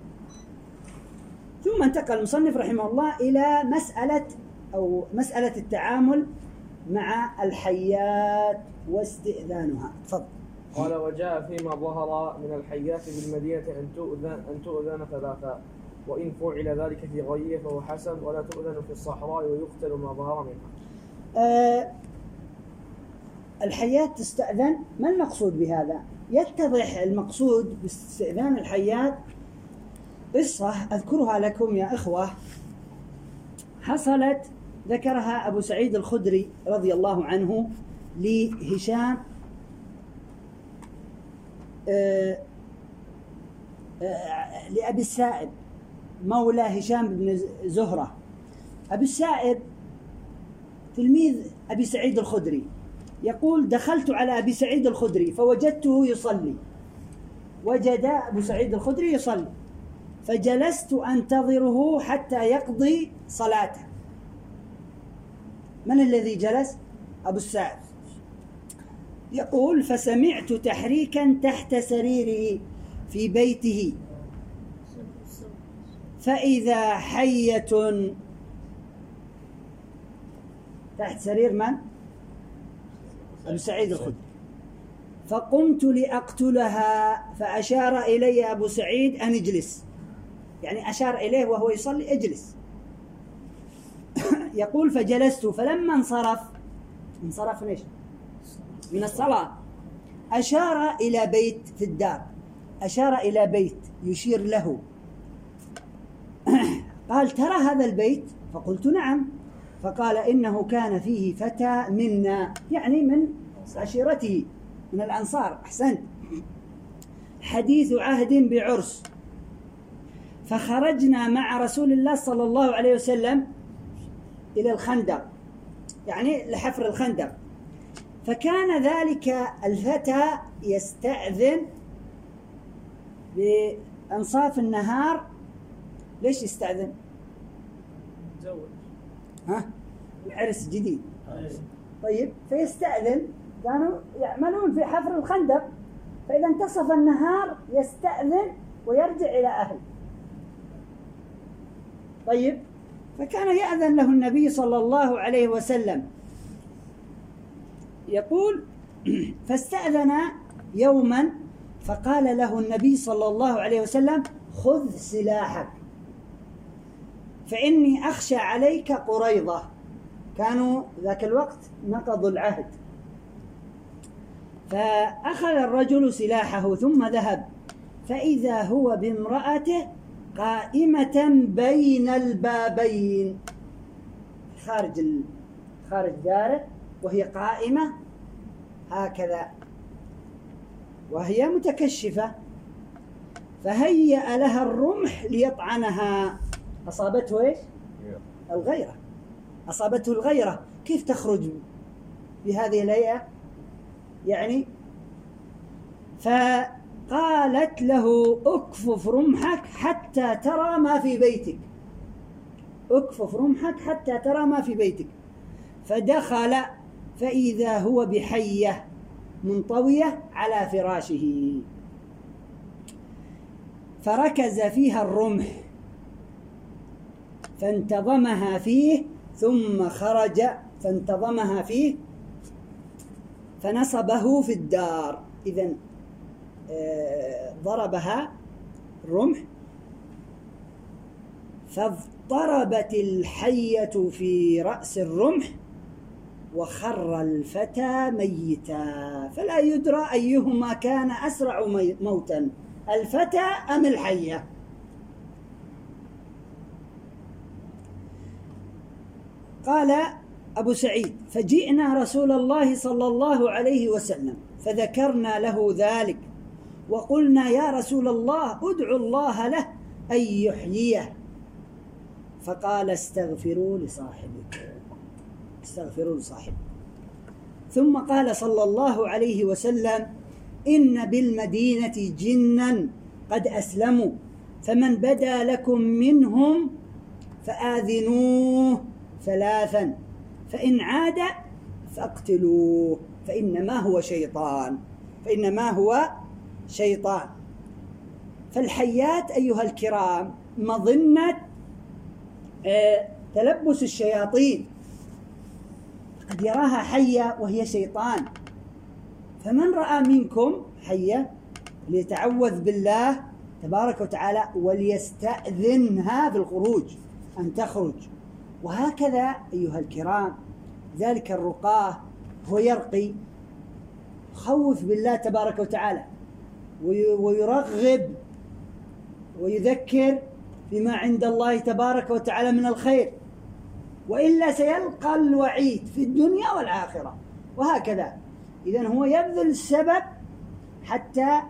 ثم انتقل المصنف رحمه الله إلى مسألة التعامل مع الحيات واستئذانها. تفضل. قال وجاء فيما ظهر من الحيات بالمدينة أن تؤذن ثلاثا، وإن فعل ذلك في غيره فهو حسن، ولا تؤذن في الصحراء ويقتل ما ظهر منها. الحيات تستأذن، ما المقصود بهذا؟ يتضح المقصود باستئذان الحيات قصة أذكرها لكم يا إخوة، حصلت ذكرها أبو سعيد الخدري رضي الله عنه لهشام لأبي السائب مولى هشام بن زهرة. أبي السائب تلميذ أبي سعيد الخدري، يقول دخلت على أبي سعيد الخدري فوجدته يصلي، وجد أبو سعيد الخدري يصلي، فجلست أنتظره حتى يقضي صلاته. من الذي جلس؟ أبو السائب. يقول فسمعت تحريكا تحت سريره في بيته، فإذا حية تحت سرير من؟ أبو سعيد الخدري. فقمت لأقتلها، فأشار إلي أبو سعيد أن اجلس، يعني أشار إليه وهو يصلي اجلس. يقول فجلست، فلما انصرف ليش؟ من الصلاة، أشار إلى بيت في الدار، أشار إلى بيت يشير له. قال ترى هذا البيت؟ فقلت نعم. فقال إنه كان فيه فتى منا، يعني من عشيرته من الأنصار. أحسنت. حديث عهد بعرس، فخرجنا مع رسول الله صلى الله عليه وسلم إلى الخندق، يعني لحفر الخندق. فكان ذلك الفتى يستأذن بأنصاف النهار. ليش يستأذن؟ العرس جديد. طيب، فيستأذن، كانوا يعملون في حفر الخندق، فإذا انتصف النهار يستأذن ويرجع إلى أهله. طيب، فكان يأذن له النبي صلى الله عليه وسلم. يقول فاستأذن يوما، فقال له النبي صلى الله عليه وسلم خذ سلاحك فإني أخشى عليك قريظة. كانوا ذاك الوقت نقضوا العهد. فأخذ الرجل سلاحه ثم ذهب، فإذا هو بامرأته قائمة بين البابين، خارج داره، وهي قائمة هكذا وهي متكشفة. فهيأ لها الرمح ليطعنها. أصابته إيش؟ الغيرة. أصابته الغيرة. كيف تخرج بهذه الهيئة؟ يعني فقالت له اكفف رمحك حتى ترى ما في بيتك، اكفف رمحك حتى ترى ما في بيتك. فدخل فإذا هو بحية منطوية على فراشه، فركز فيها الرمح فانتظمها فيه، ثم خرج فانتظمها فيه فنصبه في الدار. إذن ضربها الرمح فاضطربت الحية في رأس الرمح وخر الفتى ميتا، فلا يدرى أيهما كان أسرع موتا، الفتى أم الحية. قال أبو سعيد: فجئنا رسول الله صلى الله عليه وسلم فذكرنا له ذلك وقلنا: يا رسول الله ادعوا الله له أن يحييه. فقال: استغفروا لصاحبكم، استغفروا لصاحبكم. ثم قال صلى الله عليه وسلم: إن بالمدينة جنا قد أسلموا، فمن بدا لكم منهم فآذنوه 3، فإن عاد فاقتلوه، فإنما هو شيطان، فإنما هو شيطان. فالحيات أيها الكرام مظنة تلبس الشياطين، قد يراها حية وهي شيطان، فمن رأى منكم حية ليتعوذ بالله تبارك وتعالى وليستأذنها في الخروج أن تخرج. وهكذا أيها الكرام ذلك الرقاه هو يرقي، يخوف بالله تبارك وتعالى ويرغب ويذكر بما عند الله تبارك وتعالى من الخير، وإلا سيلقى الوعيد في الدنيا والآخرة. وهكذا إذن هو يبذل السبب حتى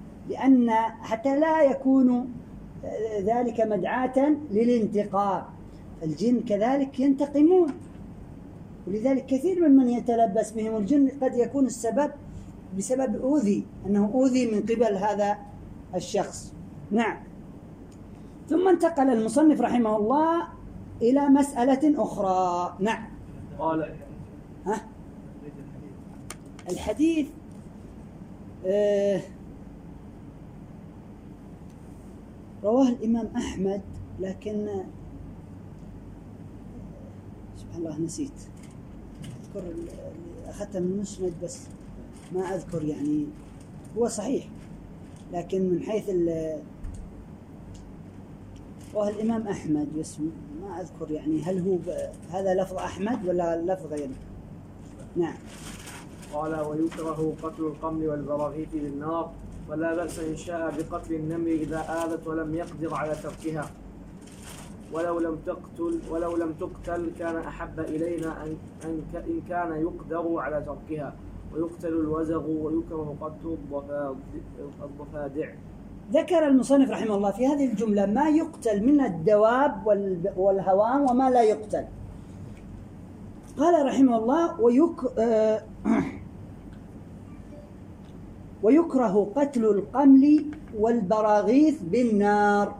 لا يكون ذلك مدعاة للانتقام. الجن كذلك ينتقمون، ولذلك كثير من يتلبس بهم الجن قد يكون السبب بسبب أنه أوذي من قبل هذا الشخص. نعم. ثم انتقل المصنف رحمه الله إلى مسألة أخرى. نعم. قال: الحديث رواه الإمام أحمد، لكن سبحان الله نسيت أذكر، أخذت من المسند بس ما أذكر، يعني هو صحيح لكن من حيث رواه الإمام أحمد بس ما أذكر يعني هل هو هذا لفظ أحمد ولا لفظ غيره. نعم. قال: ويكره قتل القمل والبراغيث بالنار، ولا بأس إن شاء بقتل النمر إذا آذت ولم يقدر على تركها، ولو لم تقتل كان أحب إلينا إن كان يقدر على تركها، ويقتل الوزغ، ويكره قتل الضفادع. ذكر المصنف رحمه الله في هذه الجملة ما يقتل من الدواب والهوام وما لا يقتل. قال رحمه الله: ويكره قتل القمل والبراغيث بالنار.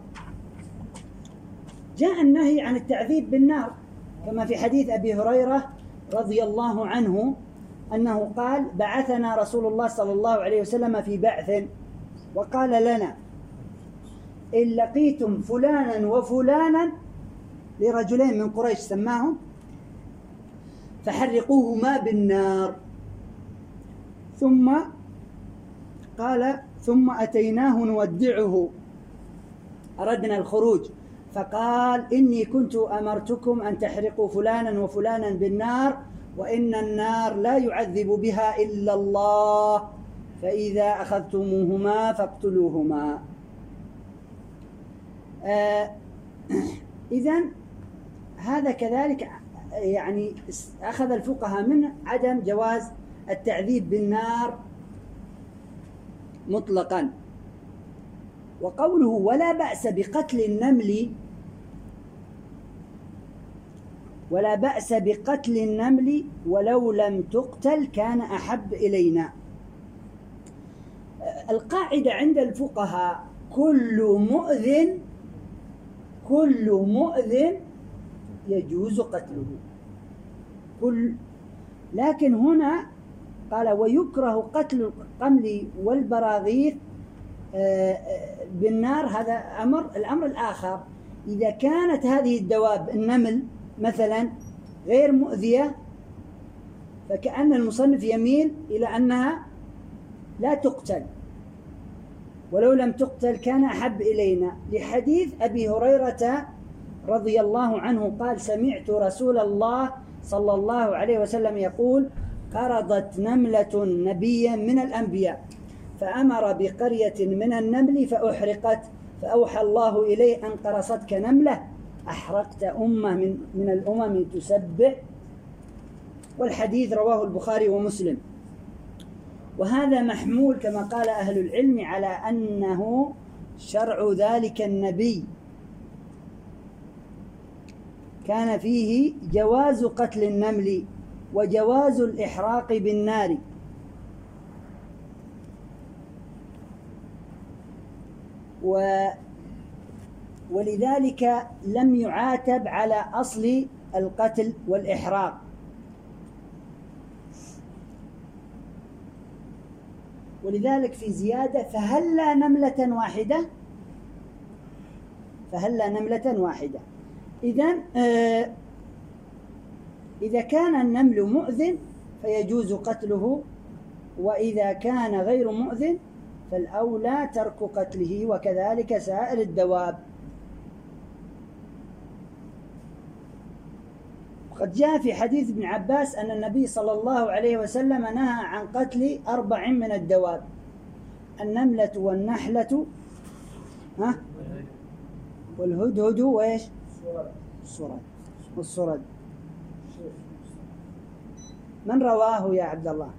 جاء النهي عن التعذيب بالنار كما في حديث أبي هريرة رضي الله عنه أنه قال: بعثنا رسول الله صلى الله عليه وسلم في بعث وقال لنا: إن لقيتم فلانا وفلانا، لرجلين من قريش سماهم، فحرقوهما بالنار. ثم قال: ثم أتيناه نودعه، أردنا الخروج، فقال: إني كنت أمرتكم أن تحرقوا فلانا وفلانا بالنار، وإن النار لا يعذب بها إلا الله، فإذا أخذتموهما فاقتلوهما. إذن هذا كذلك يعني أخذ الفقهاء منه عدم جواز التعذيب بالنار مطلقا. وقوله: ولا بأس بقتل النمل، ولا بأس بقتل النمل ولو لم تقتل كان أحب إلينا. القاعدة عند الفقهاء: كل مؤذن يجوز قتله. لكن هنا قال ويكره قتل القمل والبراغيث بالنار. هذا الأمر الآخر، إذا كانت هذه الدواب النمل مثلا غير مؤذية فكأن المصنف يميل إلى أنها لا تقتل، ولو لم تقتل كان أحب إلينا، لحديث أبي هريرة رضي الله عنه قال سمعت رسول الله صلى الله عليه وسلم يقول قرضت نملة نبيا من الأنبياء فأمر بقرية من النمل فأحرقت، فأوحى الله إليه أن قرصتك نملة أحرقت أمة من الأمم تسبح. والحديث رواه البخاري ومسلم. وهذا محمول كما قال أهل العلم على أنه شرع ذلك النبي كان فيه جواز قتل النمل وجواز الإحراق بالنار. ولذلك لم يعاتب على أصل القتل والإحراق. ولذلك في زيادة فهلا نملة واحدة، فهلا نملة واحدة. إذا كان النمل مؤذن فيجوز قتله، وإذا كان غير مؤذن فالأولى ترك قتله، وكذلك سائر الدواب. وقد جاء في حديث ابن عباس أن النبي صلى الله عليه وسلم نهى عن قتل 4 من الدواب: النملة والنحلة والهدهد وإيش؟ والصرد. من رواه يا عبد الله؟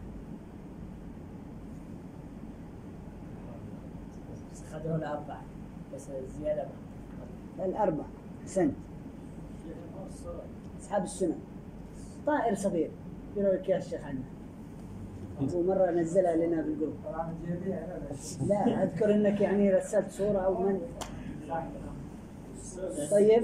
خذوا الأربعة بس زيادة 4. أحسنت. أصحاب السنن طائر صغير يروي لك يا الشيخ عنه، ومرة نزلها لنا بالجروب. لا أذكر أنك يعني رسلت صورة أو من. طيب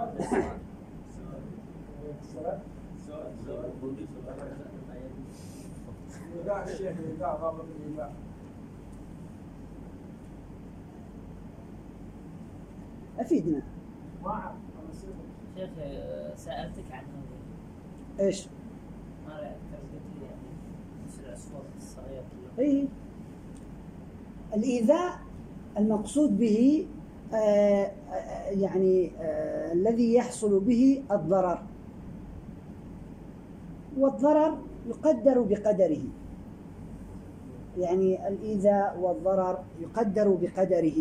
أفيدنا. شيخ سألتك عن هذا إيش؟ ما قلت لي يعني مثل العصفور الصغير. إيه، الإيذاء المقصود به يعني الذي يحصل به الضرر، والضرر يقدر بقدره، يعني الإيذاء والضرر يقدر بقدره.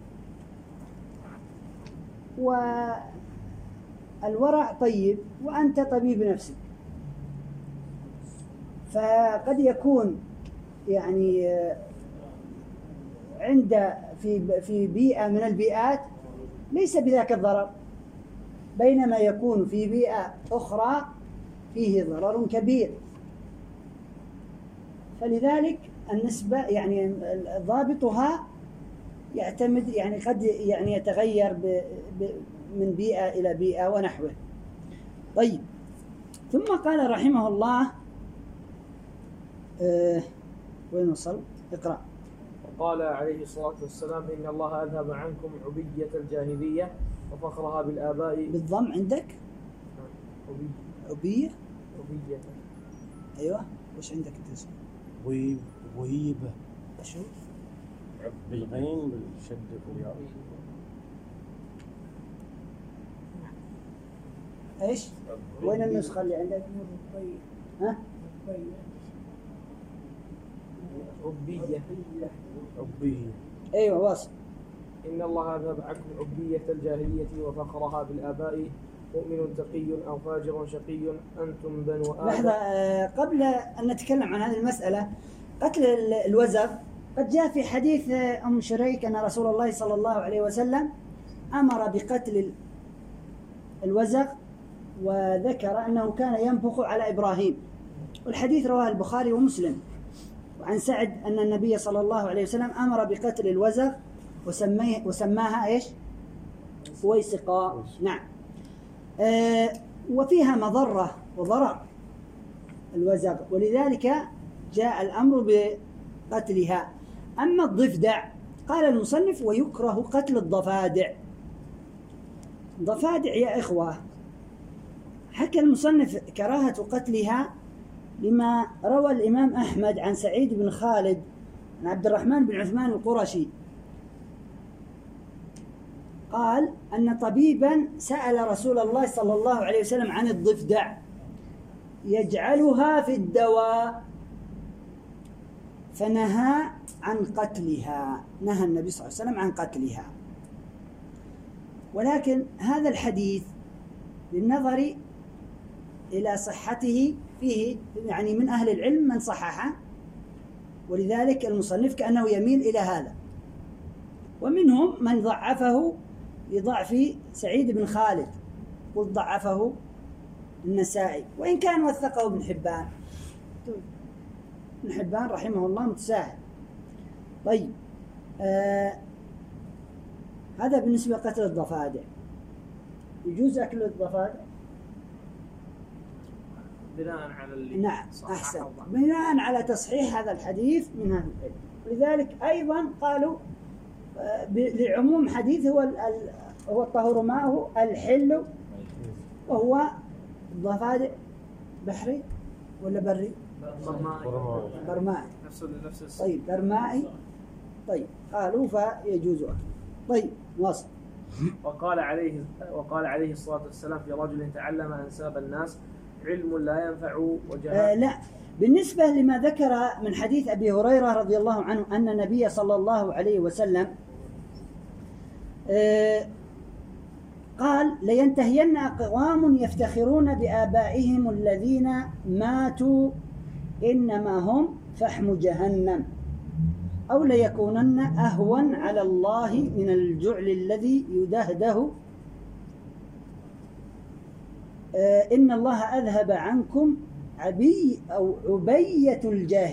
والورع طيب، وأنت طبيب نفسك، فقد يكون يعني عند في بيئة من البيئات ليس بذاك الضرر، بينما يكون في بيئة أخرى فيه ضرر كبير. فلذلك النسبة يعني ضابطها يعتمد، يعني قد يعني يتغير من بيئة إلى بيئة ونحوه. طيب، ثم قال رحمه الله وين وصل؟ اقرأ. وقال عليه الصلاة والسلام إن الله أذهب عنكم عبية الجاهلية وفخرها بالآباء. بالضم عندك؟ عبية؟ عبية. أيوة، وش عندك أنت اسمه؟ وهيبة. شو؟ بالغين بالشد الياء. ايش؟ وين النسخة اللي عندك؟ ها؟ عبية. ايوه واصل. إن الله أذهب عنكم عبية الجاهلية وفخرها بالآباء، مؤمن تقي أو فاجر شقي أنتم بنو آدم. لحظة، قبل أن نتكلم عن هذه المسألة، قتل الوزغ قد جاء في حديث أم شريك أن رسول الله صلى الله عليه وسلم أمر بقتل الوزغ، وذكر أنه كان ينفخ على إبراهيم، والحديث رواه البخاري ومسلم. وعن سعد أن النبي صلى الله عليه وسلم أمر بقتل الوزغ وسماها إيش؟ ويسقا. نعم. وفيها مضرة وضرر الوزغ، ولذلك جاء الأمر بقتلها. أما الضفدع قال المصنف ويكره قتل الضفادع. ضفادع يا إخوة، حكى المصنف كراهة قتلها لما روى الإمام أحمد عن سعيد بن خالد عن عبد الرحمن بن عثمان القرشي قال أن طبيبا سأل رسول الله صلى الله عليه وسلم عن الضفدع يجعلها في الدواء، فنهى عن قتلها، نهى النبي صلى الله عليه وسلم عن قتلها. ولكن هذا الحديث بالنظر إلى صحته فيه يعني من أهل العلم من صححه، ولذلك المصنف كأنه يميل إلى هذا، ومنهم من ضعفه لضعف سعيد بن خالد، قل ضعفه النسائي، وإن كان وثقه ابن حبان. ابن حبان رحمه الله متساهل. طيب هذا بالنسبة لقتل الضفادع. يجوز أكل الضفادع؟ بناء على اللي نعم صححه أحسن، الله. بناء على تصحيح هذا الحديث من أهل العلم. ولذلك أيضا قالوا لعموم حديث هو الطهور ماءه الحل، وهو الضفادع بحري ولا بري؟ برمائي. نفس السنة. طيب برمائي. طيب قالوا فيجوز أكله. طيب واصل. وقال عليه الصلاة والسلام في رجل تعلم أنساب الناس علم لا ينفع وجهال. لا، بالنسبة لما ذكر من حديث أبي هريرة رضي الله عنه أن النبي صلى الله عليه وسلم قال لينتهين أقوام يفتخرون بآبائهم الذين ماتوا إنما هم فحم جهنم، أو ليكونن أهون على الله من الجعل الذي يدهده، إن الله أذهب عنكم عبية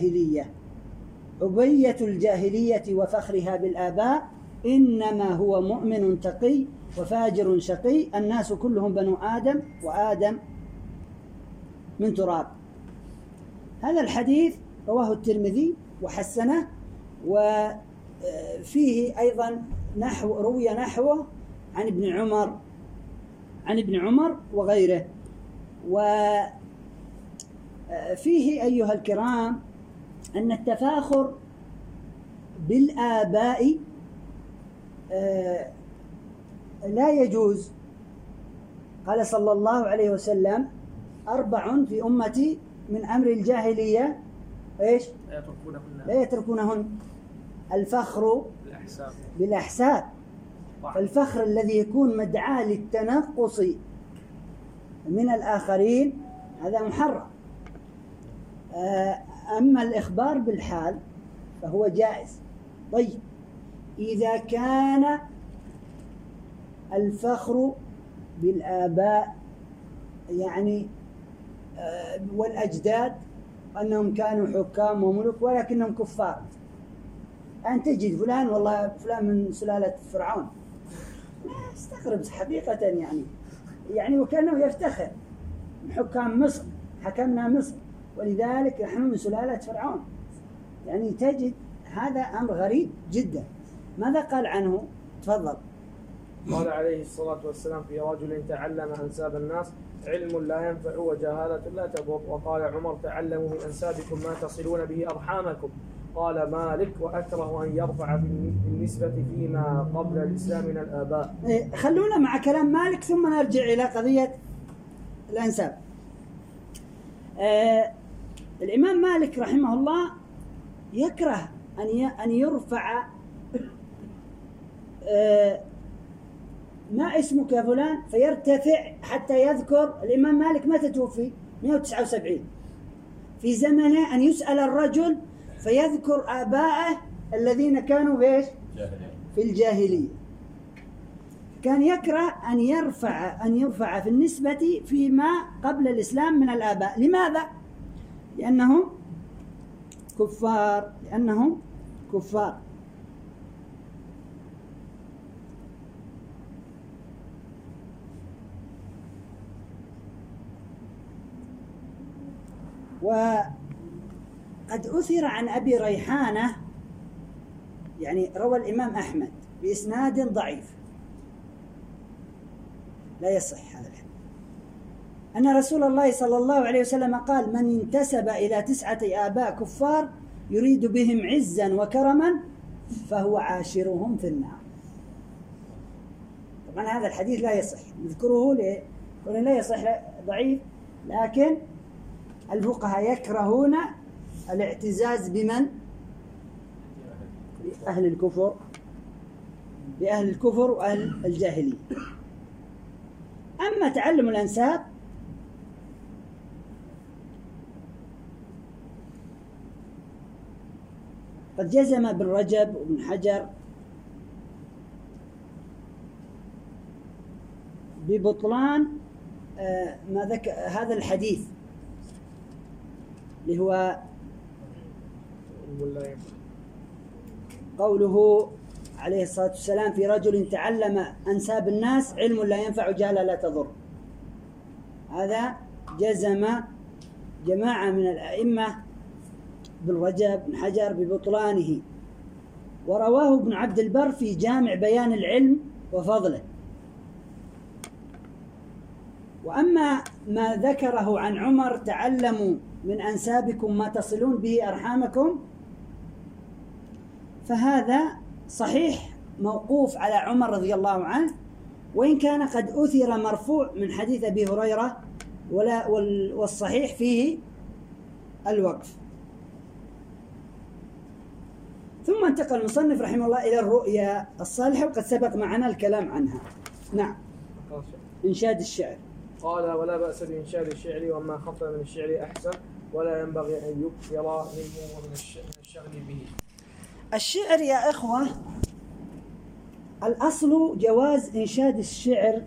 الجاهلية وفخرها بالآباء، إنما هو مؤمن تقي وفاجر شقي، الناس كلهم بنو آدم وآدم من تراب. هذا الحديث رواه الترمذي وحسنه، وفيه أيضا روي نحوه عن ابن عمر وغيره. وفيه أيها الكرام أن التفاخر بالآباء لا يجوز. قال صلى الله عليه وسلم 4 في أمتي من أمر الجاهلية إيش؟ لا يتركونهن الفخر بالأحساب. الفخر الذي يكون مدعاة للتنقص من الآخرين هذا محرم. أما الإخبار بالحال فهو جائز. طيب إذا كان الفخر بالآباء يعني والأجداد أنهم كانوا حكام وملوك ولكنهم كفار، أن تجد فلان والله فلان من سلالة فرعون، استغرب حقيقة يعني وكأنه يفتخر حكام مصر، حكمنا مصر ولذلك نحن من سلالة فرعون. يعني تجد هذا أمر غريب جدا. ماذا قال عنه؟ تفضل. قال عليه الصلاة والسلام في رجل تعلم أنساب الناس علم لا ينفع وجهالة لا تضر. وقال عمر تعلموا من أنسابكم ما تصلون به أرحامكم. قال مالك وأكره أن يرفع بالنسبة فيما قبل الإسلام من الآباء. خلونا مع كلام مالك ثم نرجع إلى قضية الأنساب. الإمام مالك رحمه الله يكره أن يرفع ما اسمك يا فلان فيرتفع حتى يذكر. الإمام مالك متى توفي؟ 179. في زمنه أن يسأل الرجل فيذكر آباءه الذين كانوا في الجاهلية. كان يكره أن يرفع في النسبة فيما قبل الإسلام من الآباء. لماذا؟ لأنهم كفار. قد أثر عن أبي ريحانة، يعني روى الإمام أحمد بإسناد ضعيف لا يصح هذا الحديث، أن رسول الله صلى الله عليه وسلم قال: من انتسب إلى 9 آباء كفار يريد بهم عزا وكرما فهو عاشرهم في النار. طبعا هذا الحديث لا يصح، نذكره ليه؟ يقولون لا يصح، ضعيف، لكن الفقهاء يكرهون الاعتزاز بمن؟ بأهل الكفر، بأهل الكفر وأهل الجاهلية. أما تعلم الأنساب قد جزم ابن رجب وابن حجر ببطلان ما ذكر هذا الحديث اللي هو قوله عليه الصلاة والسلام: في رجل تعلم أنساب الناس علم لا ينفع جهلا لا تضر. هذا جزم جماعة من الأئمة ابن رجب بن حجر ببطلانه، ورواه ابن عبد البر في جامع بيان العلم وفضله. وأما ما ذكره عن عمر: تعلموا من أنسابكم ما تصلون به أرحامكم، فهذا صحيح موقوف على عمر رضي الله عنه، وإن كان قد أثر مرفوع من حديث أبي هريرة، والصحيح فيه الوقف. ثم انتقل المصنف رحمه الله إلى الرؤيا الصالحة، وقد سبق معنا الكلام عنها. نعم. إنشاد الشعر. قال: ولا بأس بإنشاد الشعر، وما خف من الشعر أحسن، ولا ينبغي أن يكثر منه ومن الشغل به. الشعر يا إخوة، الأصل جواز إنشاد الشعر،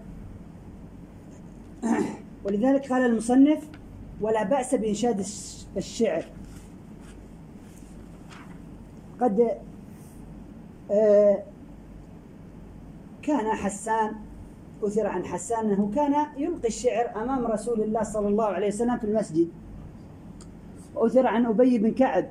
ولذلك قال المصنف: ولا بأس بإنشاد الشعر. قد كان حسان، أثر عن حسان أنه كان يلقي الشعر أمام رسول الله صلى الله عليه وسلم في المسجد. وأثر عن أبي بن كعب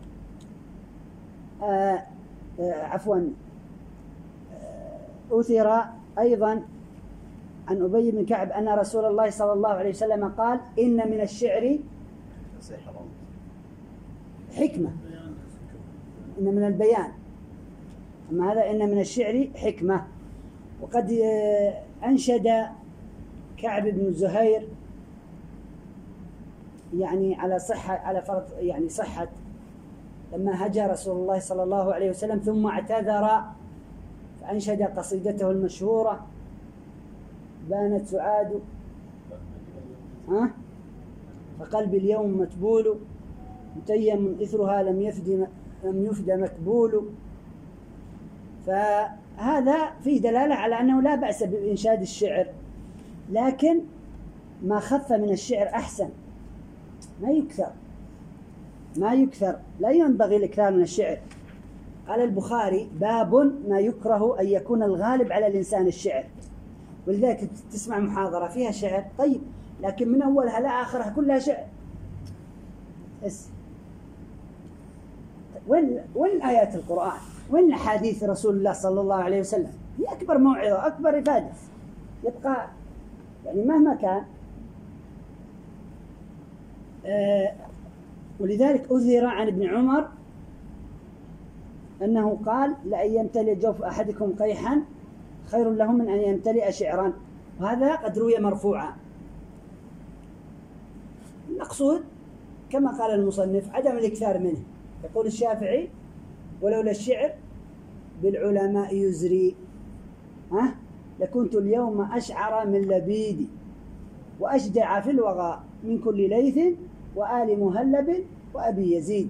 أثر أيضا عن أبي بن كعب أن رسول الله صلى الله عليه وسلم قال: إن من الشعر حكمة، إن من البيان، أما هذا إن من الشعر حكمة. وقد أنشد كعب بن زهير يعني على صحة، على فرض يعني صحة، لما هجى رسول الله صلى الله عليه وسلم ثم اعتذر، فأنشد قصيدته المشهورة: بانت سعاد فقلبي اليوم متبول، متيم إثرها لم يفد مكبول. فهذا فيه دلالة على أنه لا بأس بإنشاد الشعر، لكن ما خف من الشعر أحسن، ما يكثر، لا ينبغي الإكثار من الشعر. قال البخاري: باب ما يكره أن يكون الغالب على الإنسان الشعر. ولذلك تسمع محاضرة فيها شعر طيب، لكن من أولها لآخرها كلها شعر. وين آيات القرآن؟ وين حديث رسول الله صلى الله عليه وسلم؟ هي أكبر موعظة، أكبر إفادة، يبقى يعني مهما كان. ولذلك أثر عن ابن عمر أنه قال: لأن يمتلئ جوف أحدكم قيحا خير له من أن يمتلئ شعرا. وهذا قد روي مرفوعا. المقصود كما قال المصنف عدم الإكثار منه. يقول الشافعي: ولولا الشعر بالعلماء يزري لكنت اليوم أشعر من لبيدي، وأشجع في الوغى من كل ليث، وآل مهلب وأبي يزيد.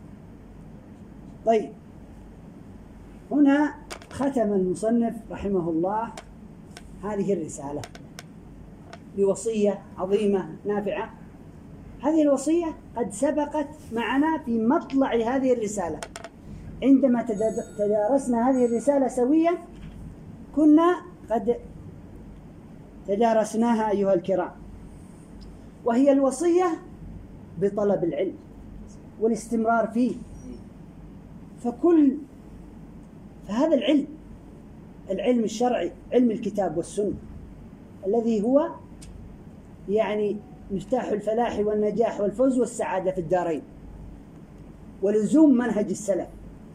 طيب، هنا ختم المصنف رحمه الله هذه الرسالة بوصية عظيمة نافعة. هذه الوصية قد سبقت معنا في مطلع هذه الرسالة، عندما تدارسنا هذه الرسالة سويا كنا قد تدارسناها أيها الكرام، وهي الوصية بطلب العلم. والاستمرار فيه. فهذا العلم الشرعي، علم الكتاب والسنة، الذي هو يعني مفتاح الفلاح والنجاح والفوز والسعادة في الدارين، ولزوم منهج السلف،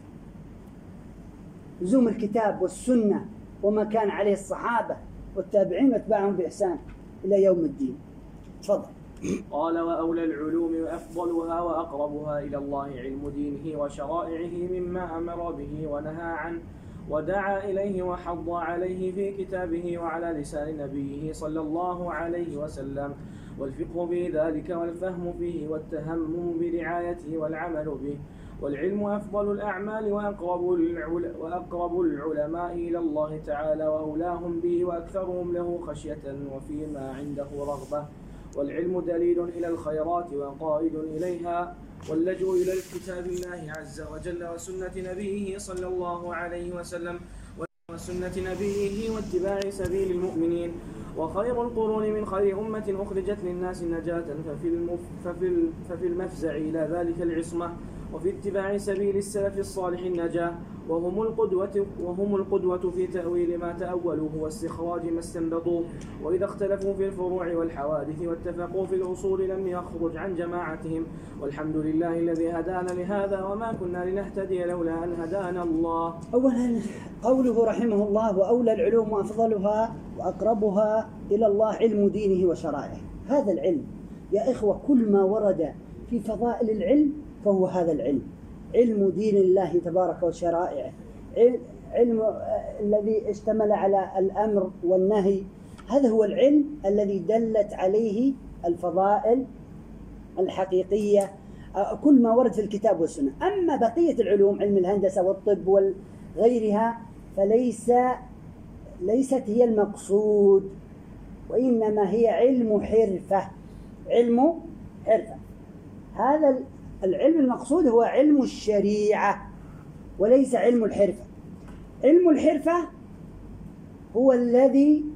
لزوم الكتاب والسنة وما كان عليه الصحابة والتابعين واتباعهم بإحسان إلى يوم الدين. تفضل. قال: وأولى العلوم وأفضلها وأقربها إلى الله علم دينه وشرائعه مما أمر به ونهى عنه ودعا إليه وحض عليه في كتابه وعلى لسان نبيه صلى الله عليه وسلم، والفقه في ذلك والفهم فيه والتهمم برعايته والعمل به. والعلم أفضل الأعمال وأقرب العلماء إلى الله تعالى وأولاهم به وأكثرهم له خشية وفيما عنده رغبة. والعلم دليل إلى الخيرات وقائد إليها، واللجوء إلى الكتاب الله عز وجل وسنة نبيه صلى الله عليه وسلم وسنة نبيه واتباع سبيل المؤمنين. وخير القرون من خير أمة أخرجت للناس نجاة، ففي المفزع إلى ذلك العصمة، وفي اتباع سبيل السلف الصالح النجاة، وهم القدوة في تأويل ما تأولوه واستخراج ما استنبطوه. وإذا اختلفوا في الفروع والحوادث واتفقوا في الأصول لم يخرج عن جماعتهم. والحمد لله الذي هدانا لهذا وما كنا لنهتدي لولا أن هدانا الله. أولا قوله رحمه الله: وأولى العلوم وأفضلها وأقربها إلى الله علم دينه وشرائعه. هذا العلم يا إخوة كل ما ورد في فضائل العلم فهو هذا العلم، علم دين الله تبارك وشرائعه، علم الذي اشتمل على الأمر والنهي. هذا هو العلم الذي دلت عليه الفضائل الحقيقية، كل ما ورد في الكتاب والسنة. أما بقية العلوم، علم الهندسة والطب وغيرها، ليست هي المقصود، وإنما هي علم حرفة. هذا العلم المقصود هو علم الشريعة وليس علم الحرفة. علم الحرفة هو الذي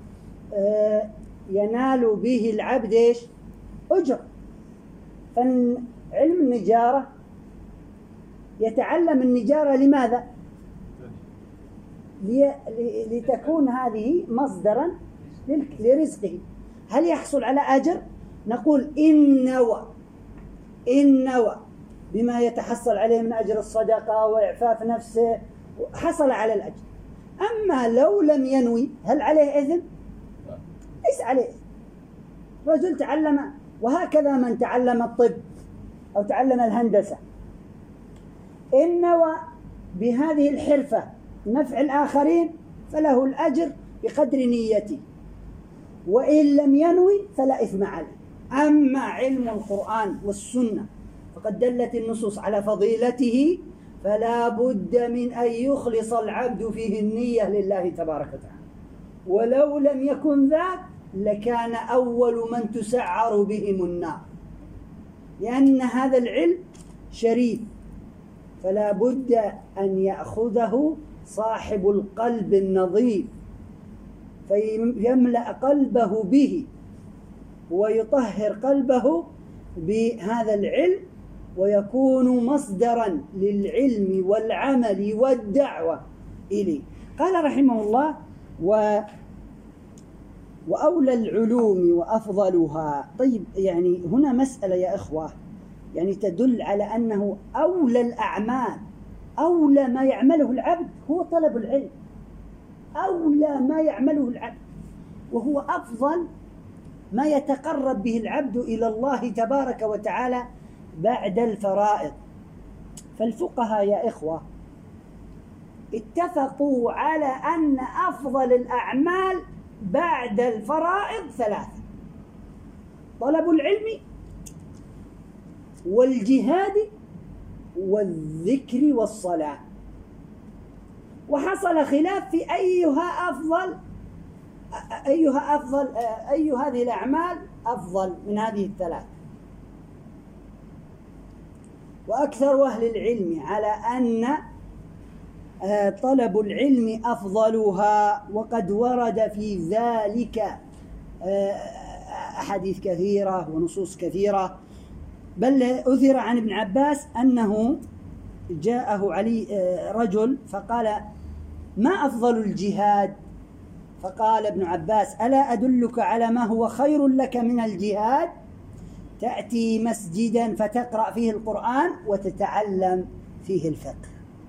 ينال به العبد أجر. فعلم النجارة يتعلم النجارة لماذا؟ لتكون هذه مصدرا لرزقه. هل يحصل على أجر؟ نقول إن نوى بما يتحصل عليه من أجر الصدقة وإعفاف نفسه حصل على الأجر. أما لو لم ينوي هل عليه إثم؟ ليس عليه إثم. رجل تعلم، وهكذا من تعلم الطب أو تعلم الهندسة، إن نوى بهذه الحرفة نفع الآخرين فله الأجر بقدر نيته، وإن لم ينوي فلا إثم عليه. أما علم القرآن والسنة فقد دلت النصوص على فضيلته، فلا بد من أن يخلص العبد فيه النية لله تبارك وتعالى، ولو لم يكن ذاك لكان أول من تسعر بهم النار، لأن هذا العلم شريف، فلا بد أن يأخذه صاحب القلب النظيف فيملأ قلبه به ويطهر قلبه بهذا العلم، ويكون مصدرا للعلم والعمل والدعوة إليه. قال رحمه الله: وأولى العلوم وأفضلها. طيب، يعني هنا مسألة يا إخوة يعني تدل على أنه أولى الأعمال، أولى ما يعمله العبد هو طلب العلم، أولى ما يعمله العبد، وهو أفضل ما يتقرب به العبد إلى الله تبارك وتعالى بعد الفرائض. فالفقهاء يا إخوة اتفقوا على أن أفضل الأعمال بعد الفرائض ثلاثة: طلب العلم والجهاد والذكر والصلاة. وحصل خلاف في أي هذه الأعمال أفضل من هذه الثلاث. وأكثر أهل العلم على أن طلب العلم أفضلها، وقد ورد في ذلك أحاديث كثيرة ونصوص كثيرة. بل أثر عن ابن عباس أنه جاءه علي رجل فقال: ما أفضل الجهاد؟ فقال ابن عباس: ألا أدلك على ما هو خير لك من الجهاد؟ تأتي مسجدا فتقرأ فيه القرآن وتتعلم فيه الفقه.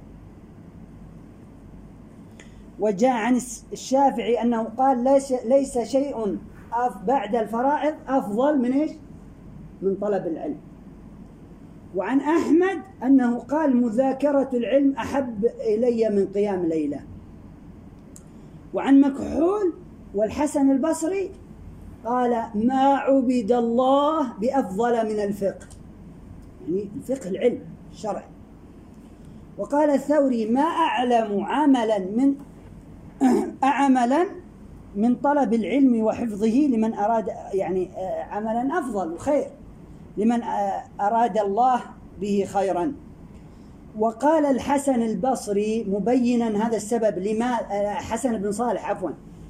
وجاء عن الشافعي أنه قال: ليس شيء بعد الفرائض أفضل من إيش؟ من طلب العلم. وعن أحمد أنه قال: مذاكرة العلم أحب إلي من قيام ليلة. وعن مكحول والحسن البصري قال: ما عبد الله بأفضل من الفقه، يعني الفقه العلم الشرعي. وقال الثوري: ما أعلم عملا من طلب العلم وحفظه لمن أراد، يعني عملا أفضل وخير لمن أراد الله به خيرا. وقال الحسن البصري مبينا هذا السبب لما حسن بن صالح عفوا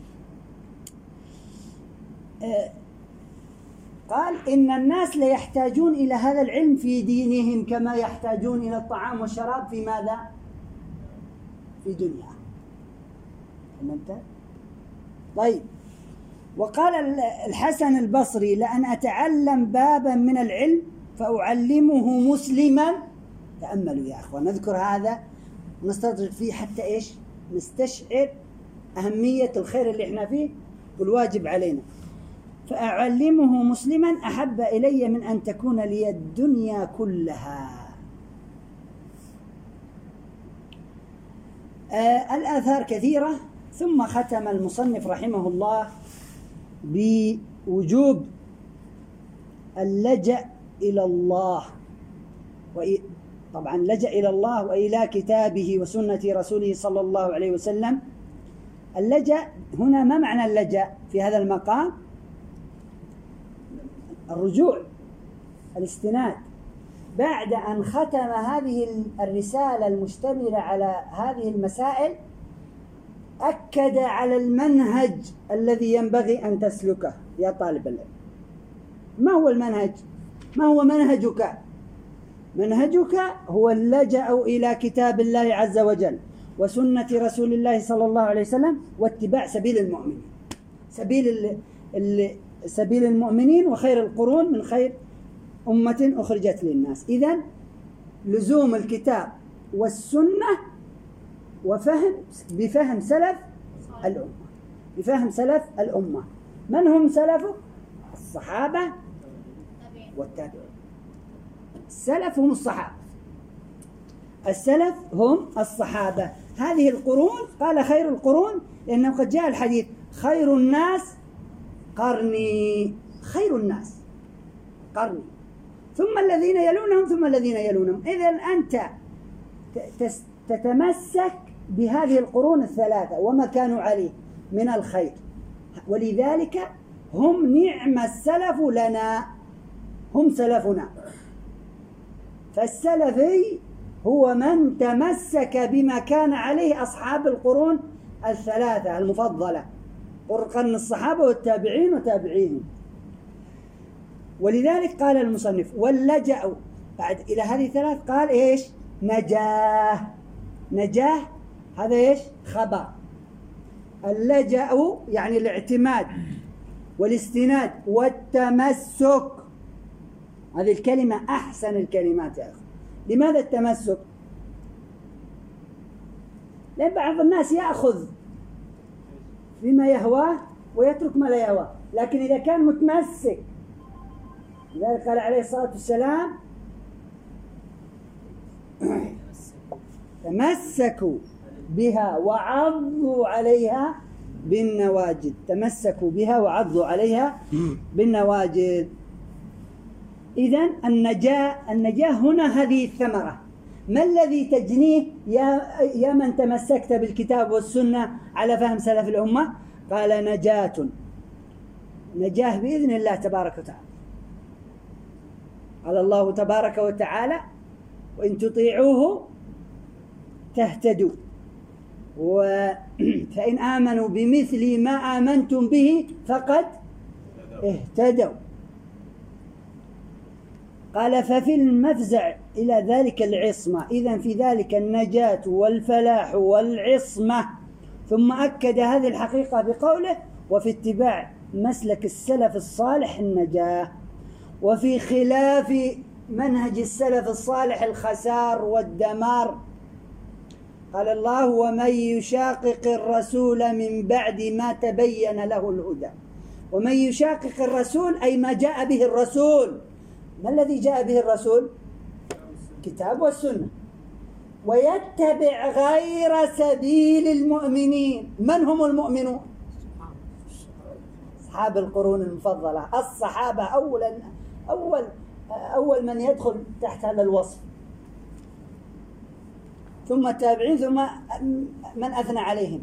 قال: إن الناس ليحتاجون إلى هذا العلم في دينهم كما يحتاجون إلى الطعام والشراب في ماذا؟ في دنيا. فهمت؟ طيب. وقال الحسن البصري: لأن أتعلم بابا من العلم فأعلمه مسلما. تأملوا يا أخوان، نذكر هذا ونستدرك فيه حتى إيش؟ نستشعر أهمية الخير اللي إحنا فيه والواجب علينا. فأعلمه مسلما أحب إلي من أن تكون لي الدنيا كلها. الآثار كثيرة. ثم ختم المصنف رحمه الله بوجوب اللجأ إلى الله، طبعا لجأ إلى الله وإلى كتابه وسنة رسوله صلى الله عليه وسلم. اللجأ هنا ما معنى اللجأ في هذا المقام؟ الرجوع، الاستناد. بعد أن ختم هذه الرسالة المشتملة على هذه المسائل أكد على المنهج الذي ينبغي أن تسلكه يا طالب العلم. ما هو المنهج؟ ما هو منهجك؟ منهجك هو اللجأ إلى كتاب الله عز وجل وسنة رسول الله صلى الله عليه وسلم واتباع سبيل المؤمنين، سبيل المؤمنين وخير القرون من خير أمة أخرجت للناس. إذن لزوم الكتاب والسنة بفهم سلف الأمة، بفهم سلف الأمة. من هم سلفه؟ الصحابة والتابعين. السلف هم الصحابة، السلف هم الصحابة. هذه القرون قال خير القرون لأنه قد جاء الحديث: خير الناس قرني، خير الناس قرني ثم الذين يلونهم ثم الذين يلونهم. إذن أنت تتمسك بهذه القرون الثلاثة وما كانوا عليه من الخير، ولذلك هم نعم السلف لنا، هم سلفنا. فالسلفي هو من تمسك بما كان عليه أصحاب القرون الثلاثة المفضلة، قرن الصحابة والتابعين وتابعيهم. ولذلك قال المصنف: واللجأ بعد إلى هذه الثلاث قال إيش؟ نجاه. نجاه هذا إيش؟ خبر. اللجأ يعني الاعتماد والاستناد والتمسك. هذه الكلمة أحسن الكلمات يا أخي. لماذا التمسك؟ لأن بعض الناس يأخذ بما يهواه ويترك ما لا يهواه، لكن إذا كان متمسك، لذلك قال عليه الصلاة والسلام: تمسكوا بها وعضوا عليها بالنواجذ. تمسكوا بها وعضوا عليها بالنواجذ. إذن النجاة هنا هذه الثمرة. ما الذي تجنيه يا من تمسكت بالكتاب والسنة على فهم سلف الأمة؟ قال: نجاه بإذن الله تبارك وتعالى. قال الله تبارك وتعالى: وإن تطيعوه تهتدوا، فإن آمنوا بمثل ما آمنتم به فقد اهتدوا. قال ففي المفزع إلى ذلك العصمة، إذن في ذلك النجاة والفلاح والعصمة. ثم أكد هذه الحقيقة بقوله وفي اتباع مسلك السلف الصالح النجاة، وفي خلاف منهج السلف الصالح الخسار والدمار. قال الله ومن يشاقق الرسول من بعد ما تبين له الهدى. ومن يشاقق الرسول أي ما جاء به الرسول. ما الذي جاء به الرسول؟ كتاب والسنة. ويتبع غير سبيل المؤمنين. من هم المؤمنون؟ أصحاب القرون المفضلة، الصحابة أول من يدخل تحت هذا الوصف، ثم التابعين، ثم من أثنى عليهم.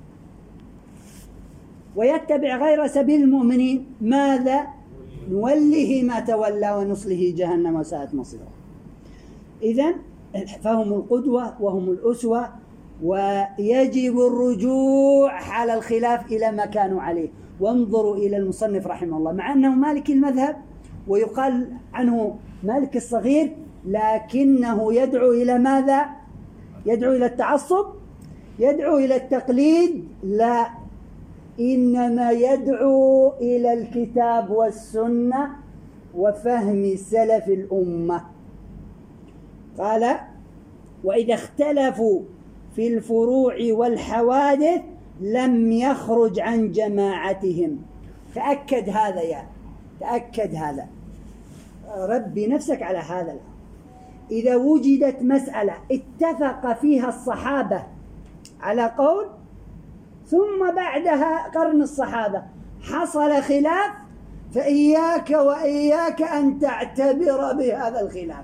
ويتبع غير سبيل المؤمنين ماذا؟ نوله ما تولى ونصله جهنم وساءت مصيره. إذن فهم القدوة وهم الأسوة، ويجب الرجوع حال الخلاف إلى ما كانوا عليه. وانظروا إلى المصنف رحمه الله، مع أنه مالك المذهب ويقال عنه مالك الصغير، لكنه يدعو إلى ماذا؟ يدعو إلى التعصب؟ يدعو إلى التقليد؟ لا، إنما يدعو إلى الكتاب والسنة وفهم سلف الأمة. قال وإذا اختلفوا في الفروع والحوادث لم يخرج عن جماعتهم. تأكد هذا، يعني تأكد هذا، ربي نفسك على هذا الأمر. إذا وجدت مسألة اتفق فيها الصحابة على قول، ثم بعدها قرن الصحابة حصل خلاف، فإياك وإياك أن تعتبر بهذا الخلاف،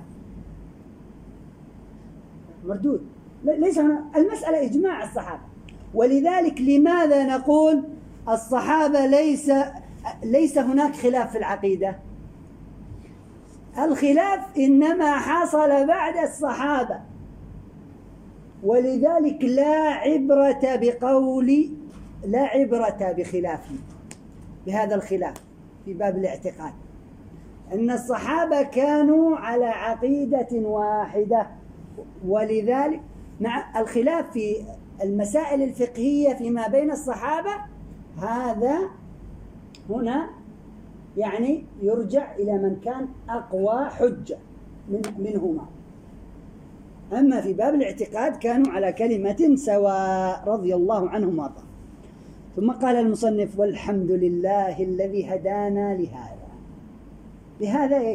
مردود. ليس هنا المسألة إجماع الصحابة. ولذلك لماذا نقول الصحابة ليس هناك خلاف في العقيدة؟ الخلاف إنما حصل بعد الصحابة، ولذلك لا عبرة بخلافه، بهذا الخلاف في باب الاعتقاد، أن الصحابة كانوا على عقيدة واحدة. ولذلك مع الخلاف في المسائل الفقهية فيما بين الصحابة، هذا هنا يعني يرجع إلى من كان أقوى حجة منهما. أما في باب الاعتقاد كانوا على كلمة سواء رضي الله عنهم وارضاهم. ثم قال المصنف والحمد لله الذي هدانا لهذا. لهذا إيش؟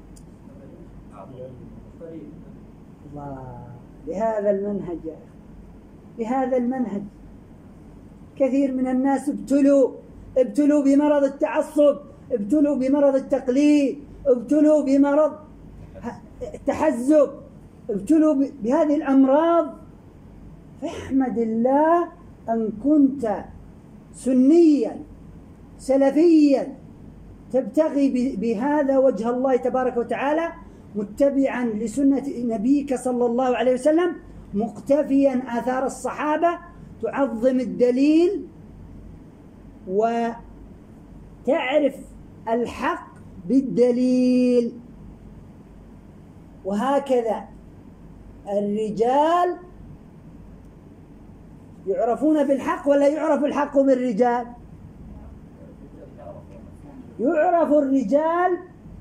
الله، لهذا المنهج، لهذا المنهج. كثير من الناس ابتلوا بمرض التعصب، ابتلوا بمرض التقليد، ابتلوا بمرض التحزب، ابتلوا بهذه الأمراض. فاحمد الله أن كنت سنيا سلفيا تبتغي بهذا وجه الله تبارك وتعالى، متبعا لسنة نبيك صلى الله عليه وسلم، مقتفيا آثار الصحابة، تعظم الدليل وتعرف الحق بالدليل. وهكذا الرجال يعرفون بالحق ولا يعرف الحق بالرجال؟ يعرف الرجال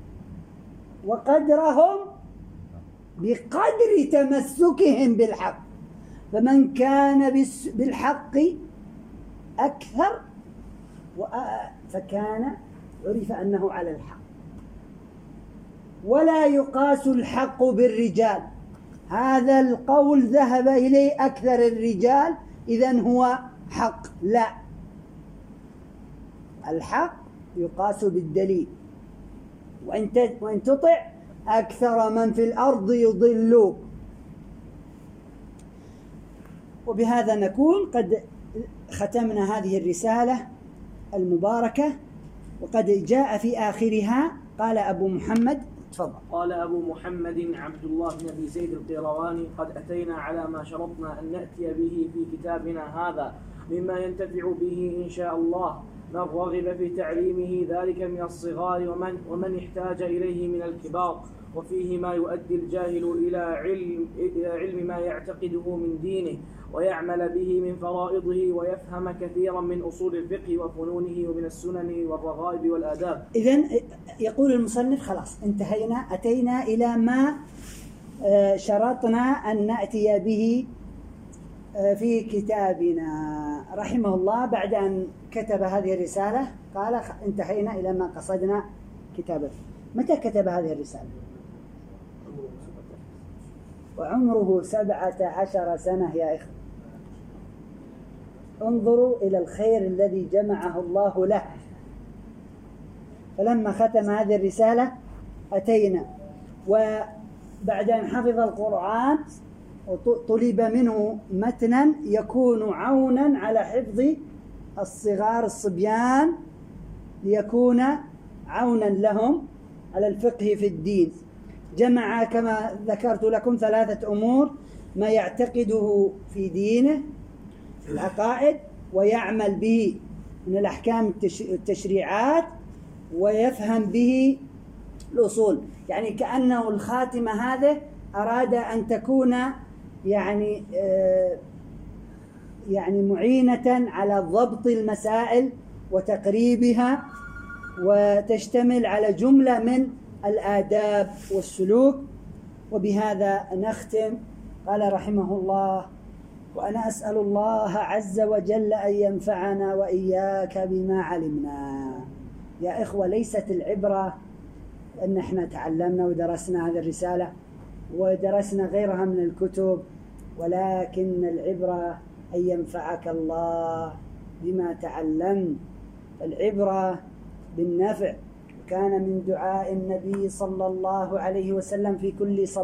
وقدرهم بقدر تمسكهم بالحق، فمن كان بالحق أكثر فكان عرف أنه على الحق. ولا يقاس الحق بالرجال، هذا القول ذهب إليه أكثر الرجال إذن هو حق. لا، الحق يقاس بالدليل. وإن تطع أكثر من في الأرض يضلوك. وبهذا نكون قد ختمنا هذه الرسالة المباركة. وقد جاء في آخرها قال أبو محمد، تفضل. قال أبو محمد عبد الله بن أبي زيد القيرواني: قد أتينا على ما شرطنا أن نأتي به في كتابنا هذا مما ينتفع به إن شاء الله. من رغب في تعليمه ذلك من الصغار ومن احتاج إليه من الكبار، وفيه ما يؤدي الجاهل إلى علم ما يعتقده من دينه ويعمل به من فرائضه ويفهم كثيرا من أصول الفقه وفنونه ومن السنن والرغائب والآداب. إذن يقول المصنف خلاص انتهينا، أتينا إلى ما شرطنا أن نأتي به في كتابنا رحمه الله. بعد أن كتب هذه الرسالة قال انتهينا إلى ما قصدنا كتابته. متى كتب هذه الرسالة؟ وعمره 17 سنة يا إخوة. انظروا إلى الخير الذي جمعه الله له. فلما ختم هذه الرسالة أتينا، وبعد أن حفظ القرآن طلب منه متنا يكون عونا على حفظ الصغار الصبيان، ليكون عونا لهم على الفقه في الدين. جمع كما ذكرت لكم 3 أمور: ما يعتقده في دينه في العقائد، ويعمل به من الأحكام التشريعات، ويفهم به الأصول. يعني كأنه الخاتمة هذه أراد أن تكون يعني معينة على ضبط المسائل وتقريبها، وتشتمل على جملة من الآداب والسلوك. وبهذا نختم. قال رحمه الله: وأنا أسأل الله عز وجل أن ينفعنا وإياك بما علمنا. يا إخوة، ليست العبرة أن احنا تعلمنا ودرسنا هذه الرسالة ودرسنا غيرها من الكتب، ولكن العبرة أن ينفعك الله بما تعلمت. العبرة بالنفع. كان من دعاء النبي صلى الله عليه وسلم في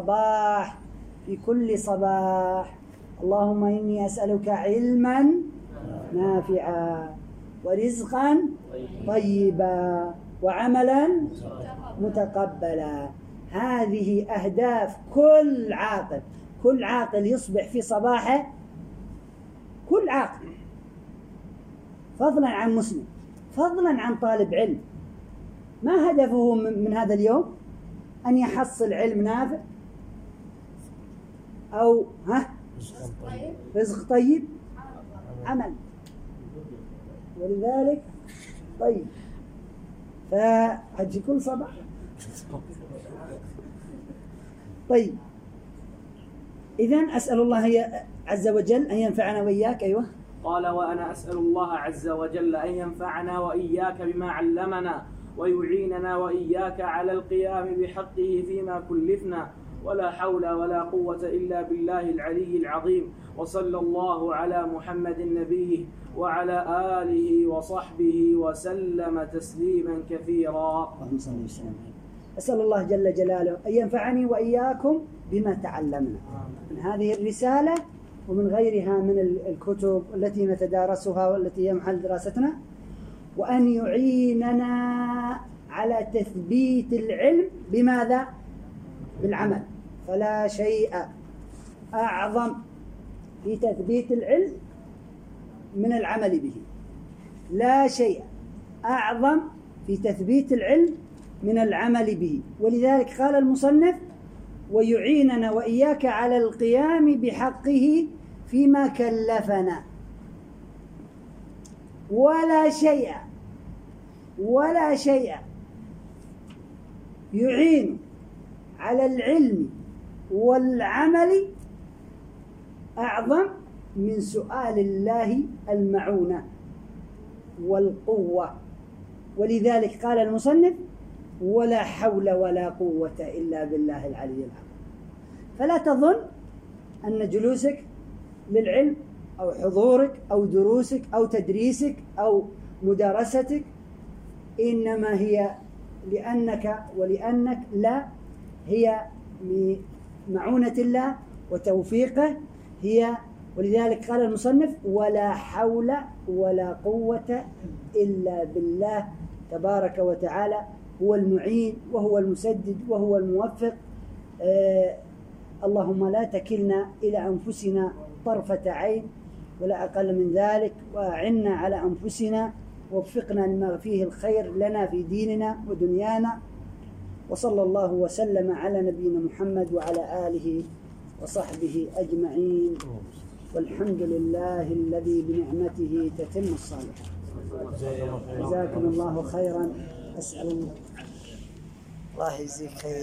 كل صباح: اللهم إني أسألك علما نافعا ورزقا طيبا وعملا متقبلا. هذه أهداف كل عاقل يصبح في صباحه، كل عاقل، فضلا عن مسلم، فضلا عن طالب علم. ما هدفه من هذا اليوم؟ أن يحصل علم نافع، أو رزق طيب، عمل. ولذلك طيب فهجي كل صباح. طيب، إذن أسأل الله عز وجل أن ينفعنا وإياك. أيوة. قال: وأنا أسأل الله عز وجل أن ينفعنا وإياك بما علمنا، ويعيننا وإياك على القيام بحقه فيما كلفنا، ولا حول ولا قوة إلا بالله العلي العظيم. وصلى الله على محمد نبيه وعلى آله وصحبه وسلم تسليما كثيرا. اللهم صل وسلم. أسأل الله جل جلاله أن ينفعني وإياكم بما تعلمنا من هذه الرسالة ومن غيرها من الكتب التي نتدارسها والتي هي محل دراستنا، وأن يعيننا على تثبيت العلم. بماذا؟ بالعمل. فلا شيء أعظم في تثبيت العلم من العمل به. لا شيء أعظم في تثبيت العلم من العمل به. ولذلك قال المصنف: ويعيننا وإياك على القيام بحقه فيما كلفنا. ولا شيء يعين على العلم والعمل أعظم من سؤال الله المعونة والقوة. ولذلك قال المصنف: ولا حول ولا قوة إلا بالله العلي العظيم. فلا تظن أن جلوسك للعلم أو حضورك أو دروسك أو تدريسك أو مدارستك إنما هي ولأنك، لا، هي بمعونة الله وتوفيقه هي. ولذلك قال المصنف: ولا حول ولا قوة إلا بالله تبارك وتعالى. هو المعين وهو المسدد وهو الموفق. اللهم لا تكلنا إلى أنفسنا طرفة عين ولا أقل من ذلك، وأعنا على أنفسنا ووفقنا لما فيه الخير لنا في ديننا ودنيانا. وصلى الله وسلم على نبينا محمد وعلى آله وصحبه أجمعين، والحمد لله الذي بنعمته تتم الصالحات. جزاكم الله خيرا. أسأل الله يجزيك خير.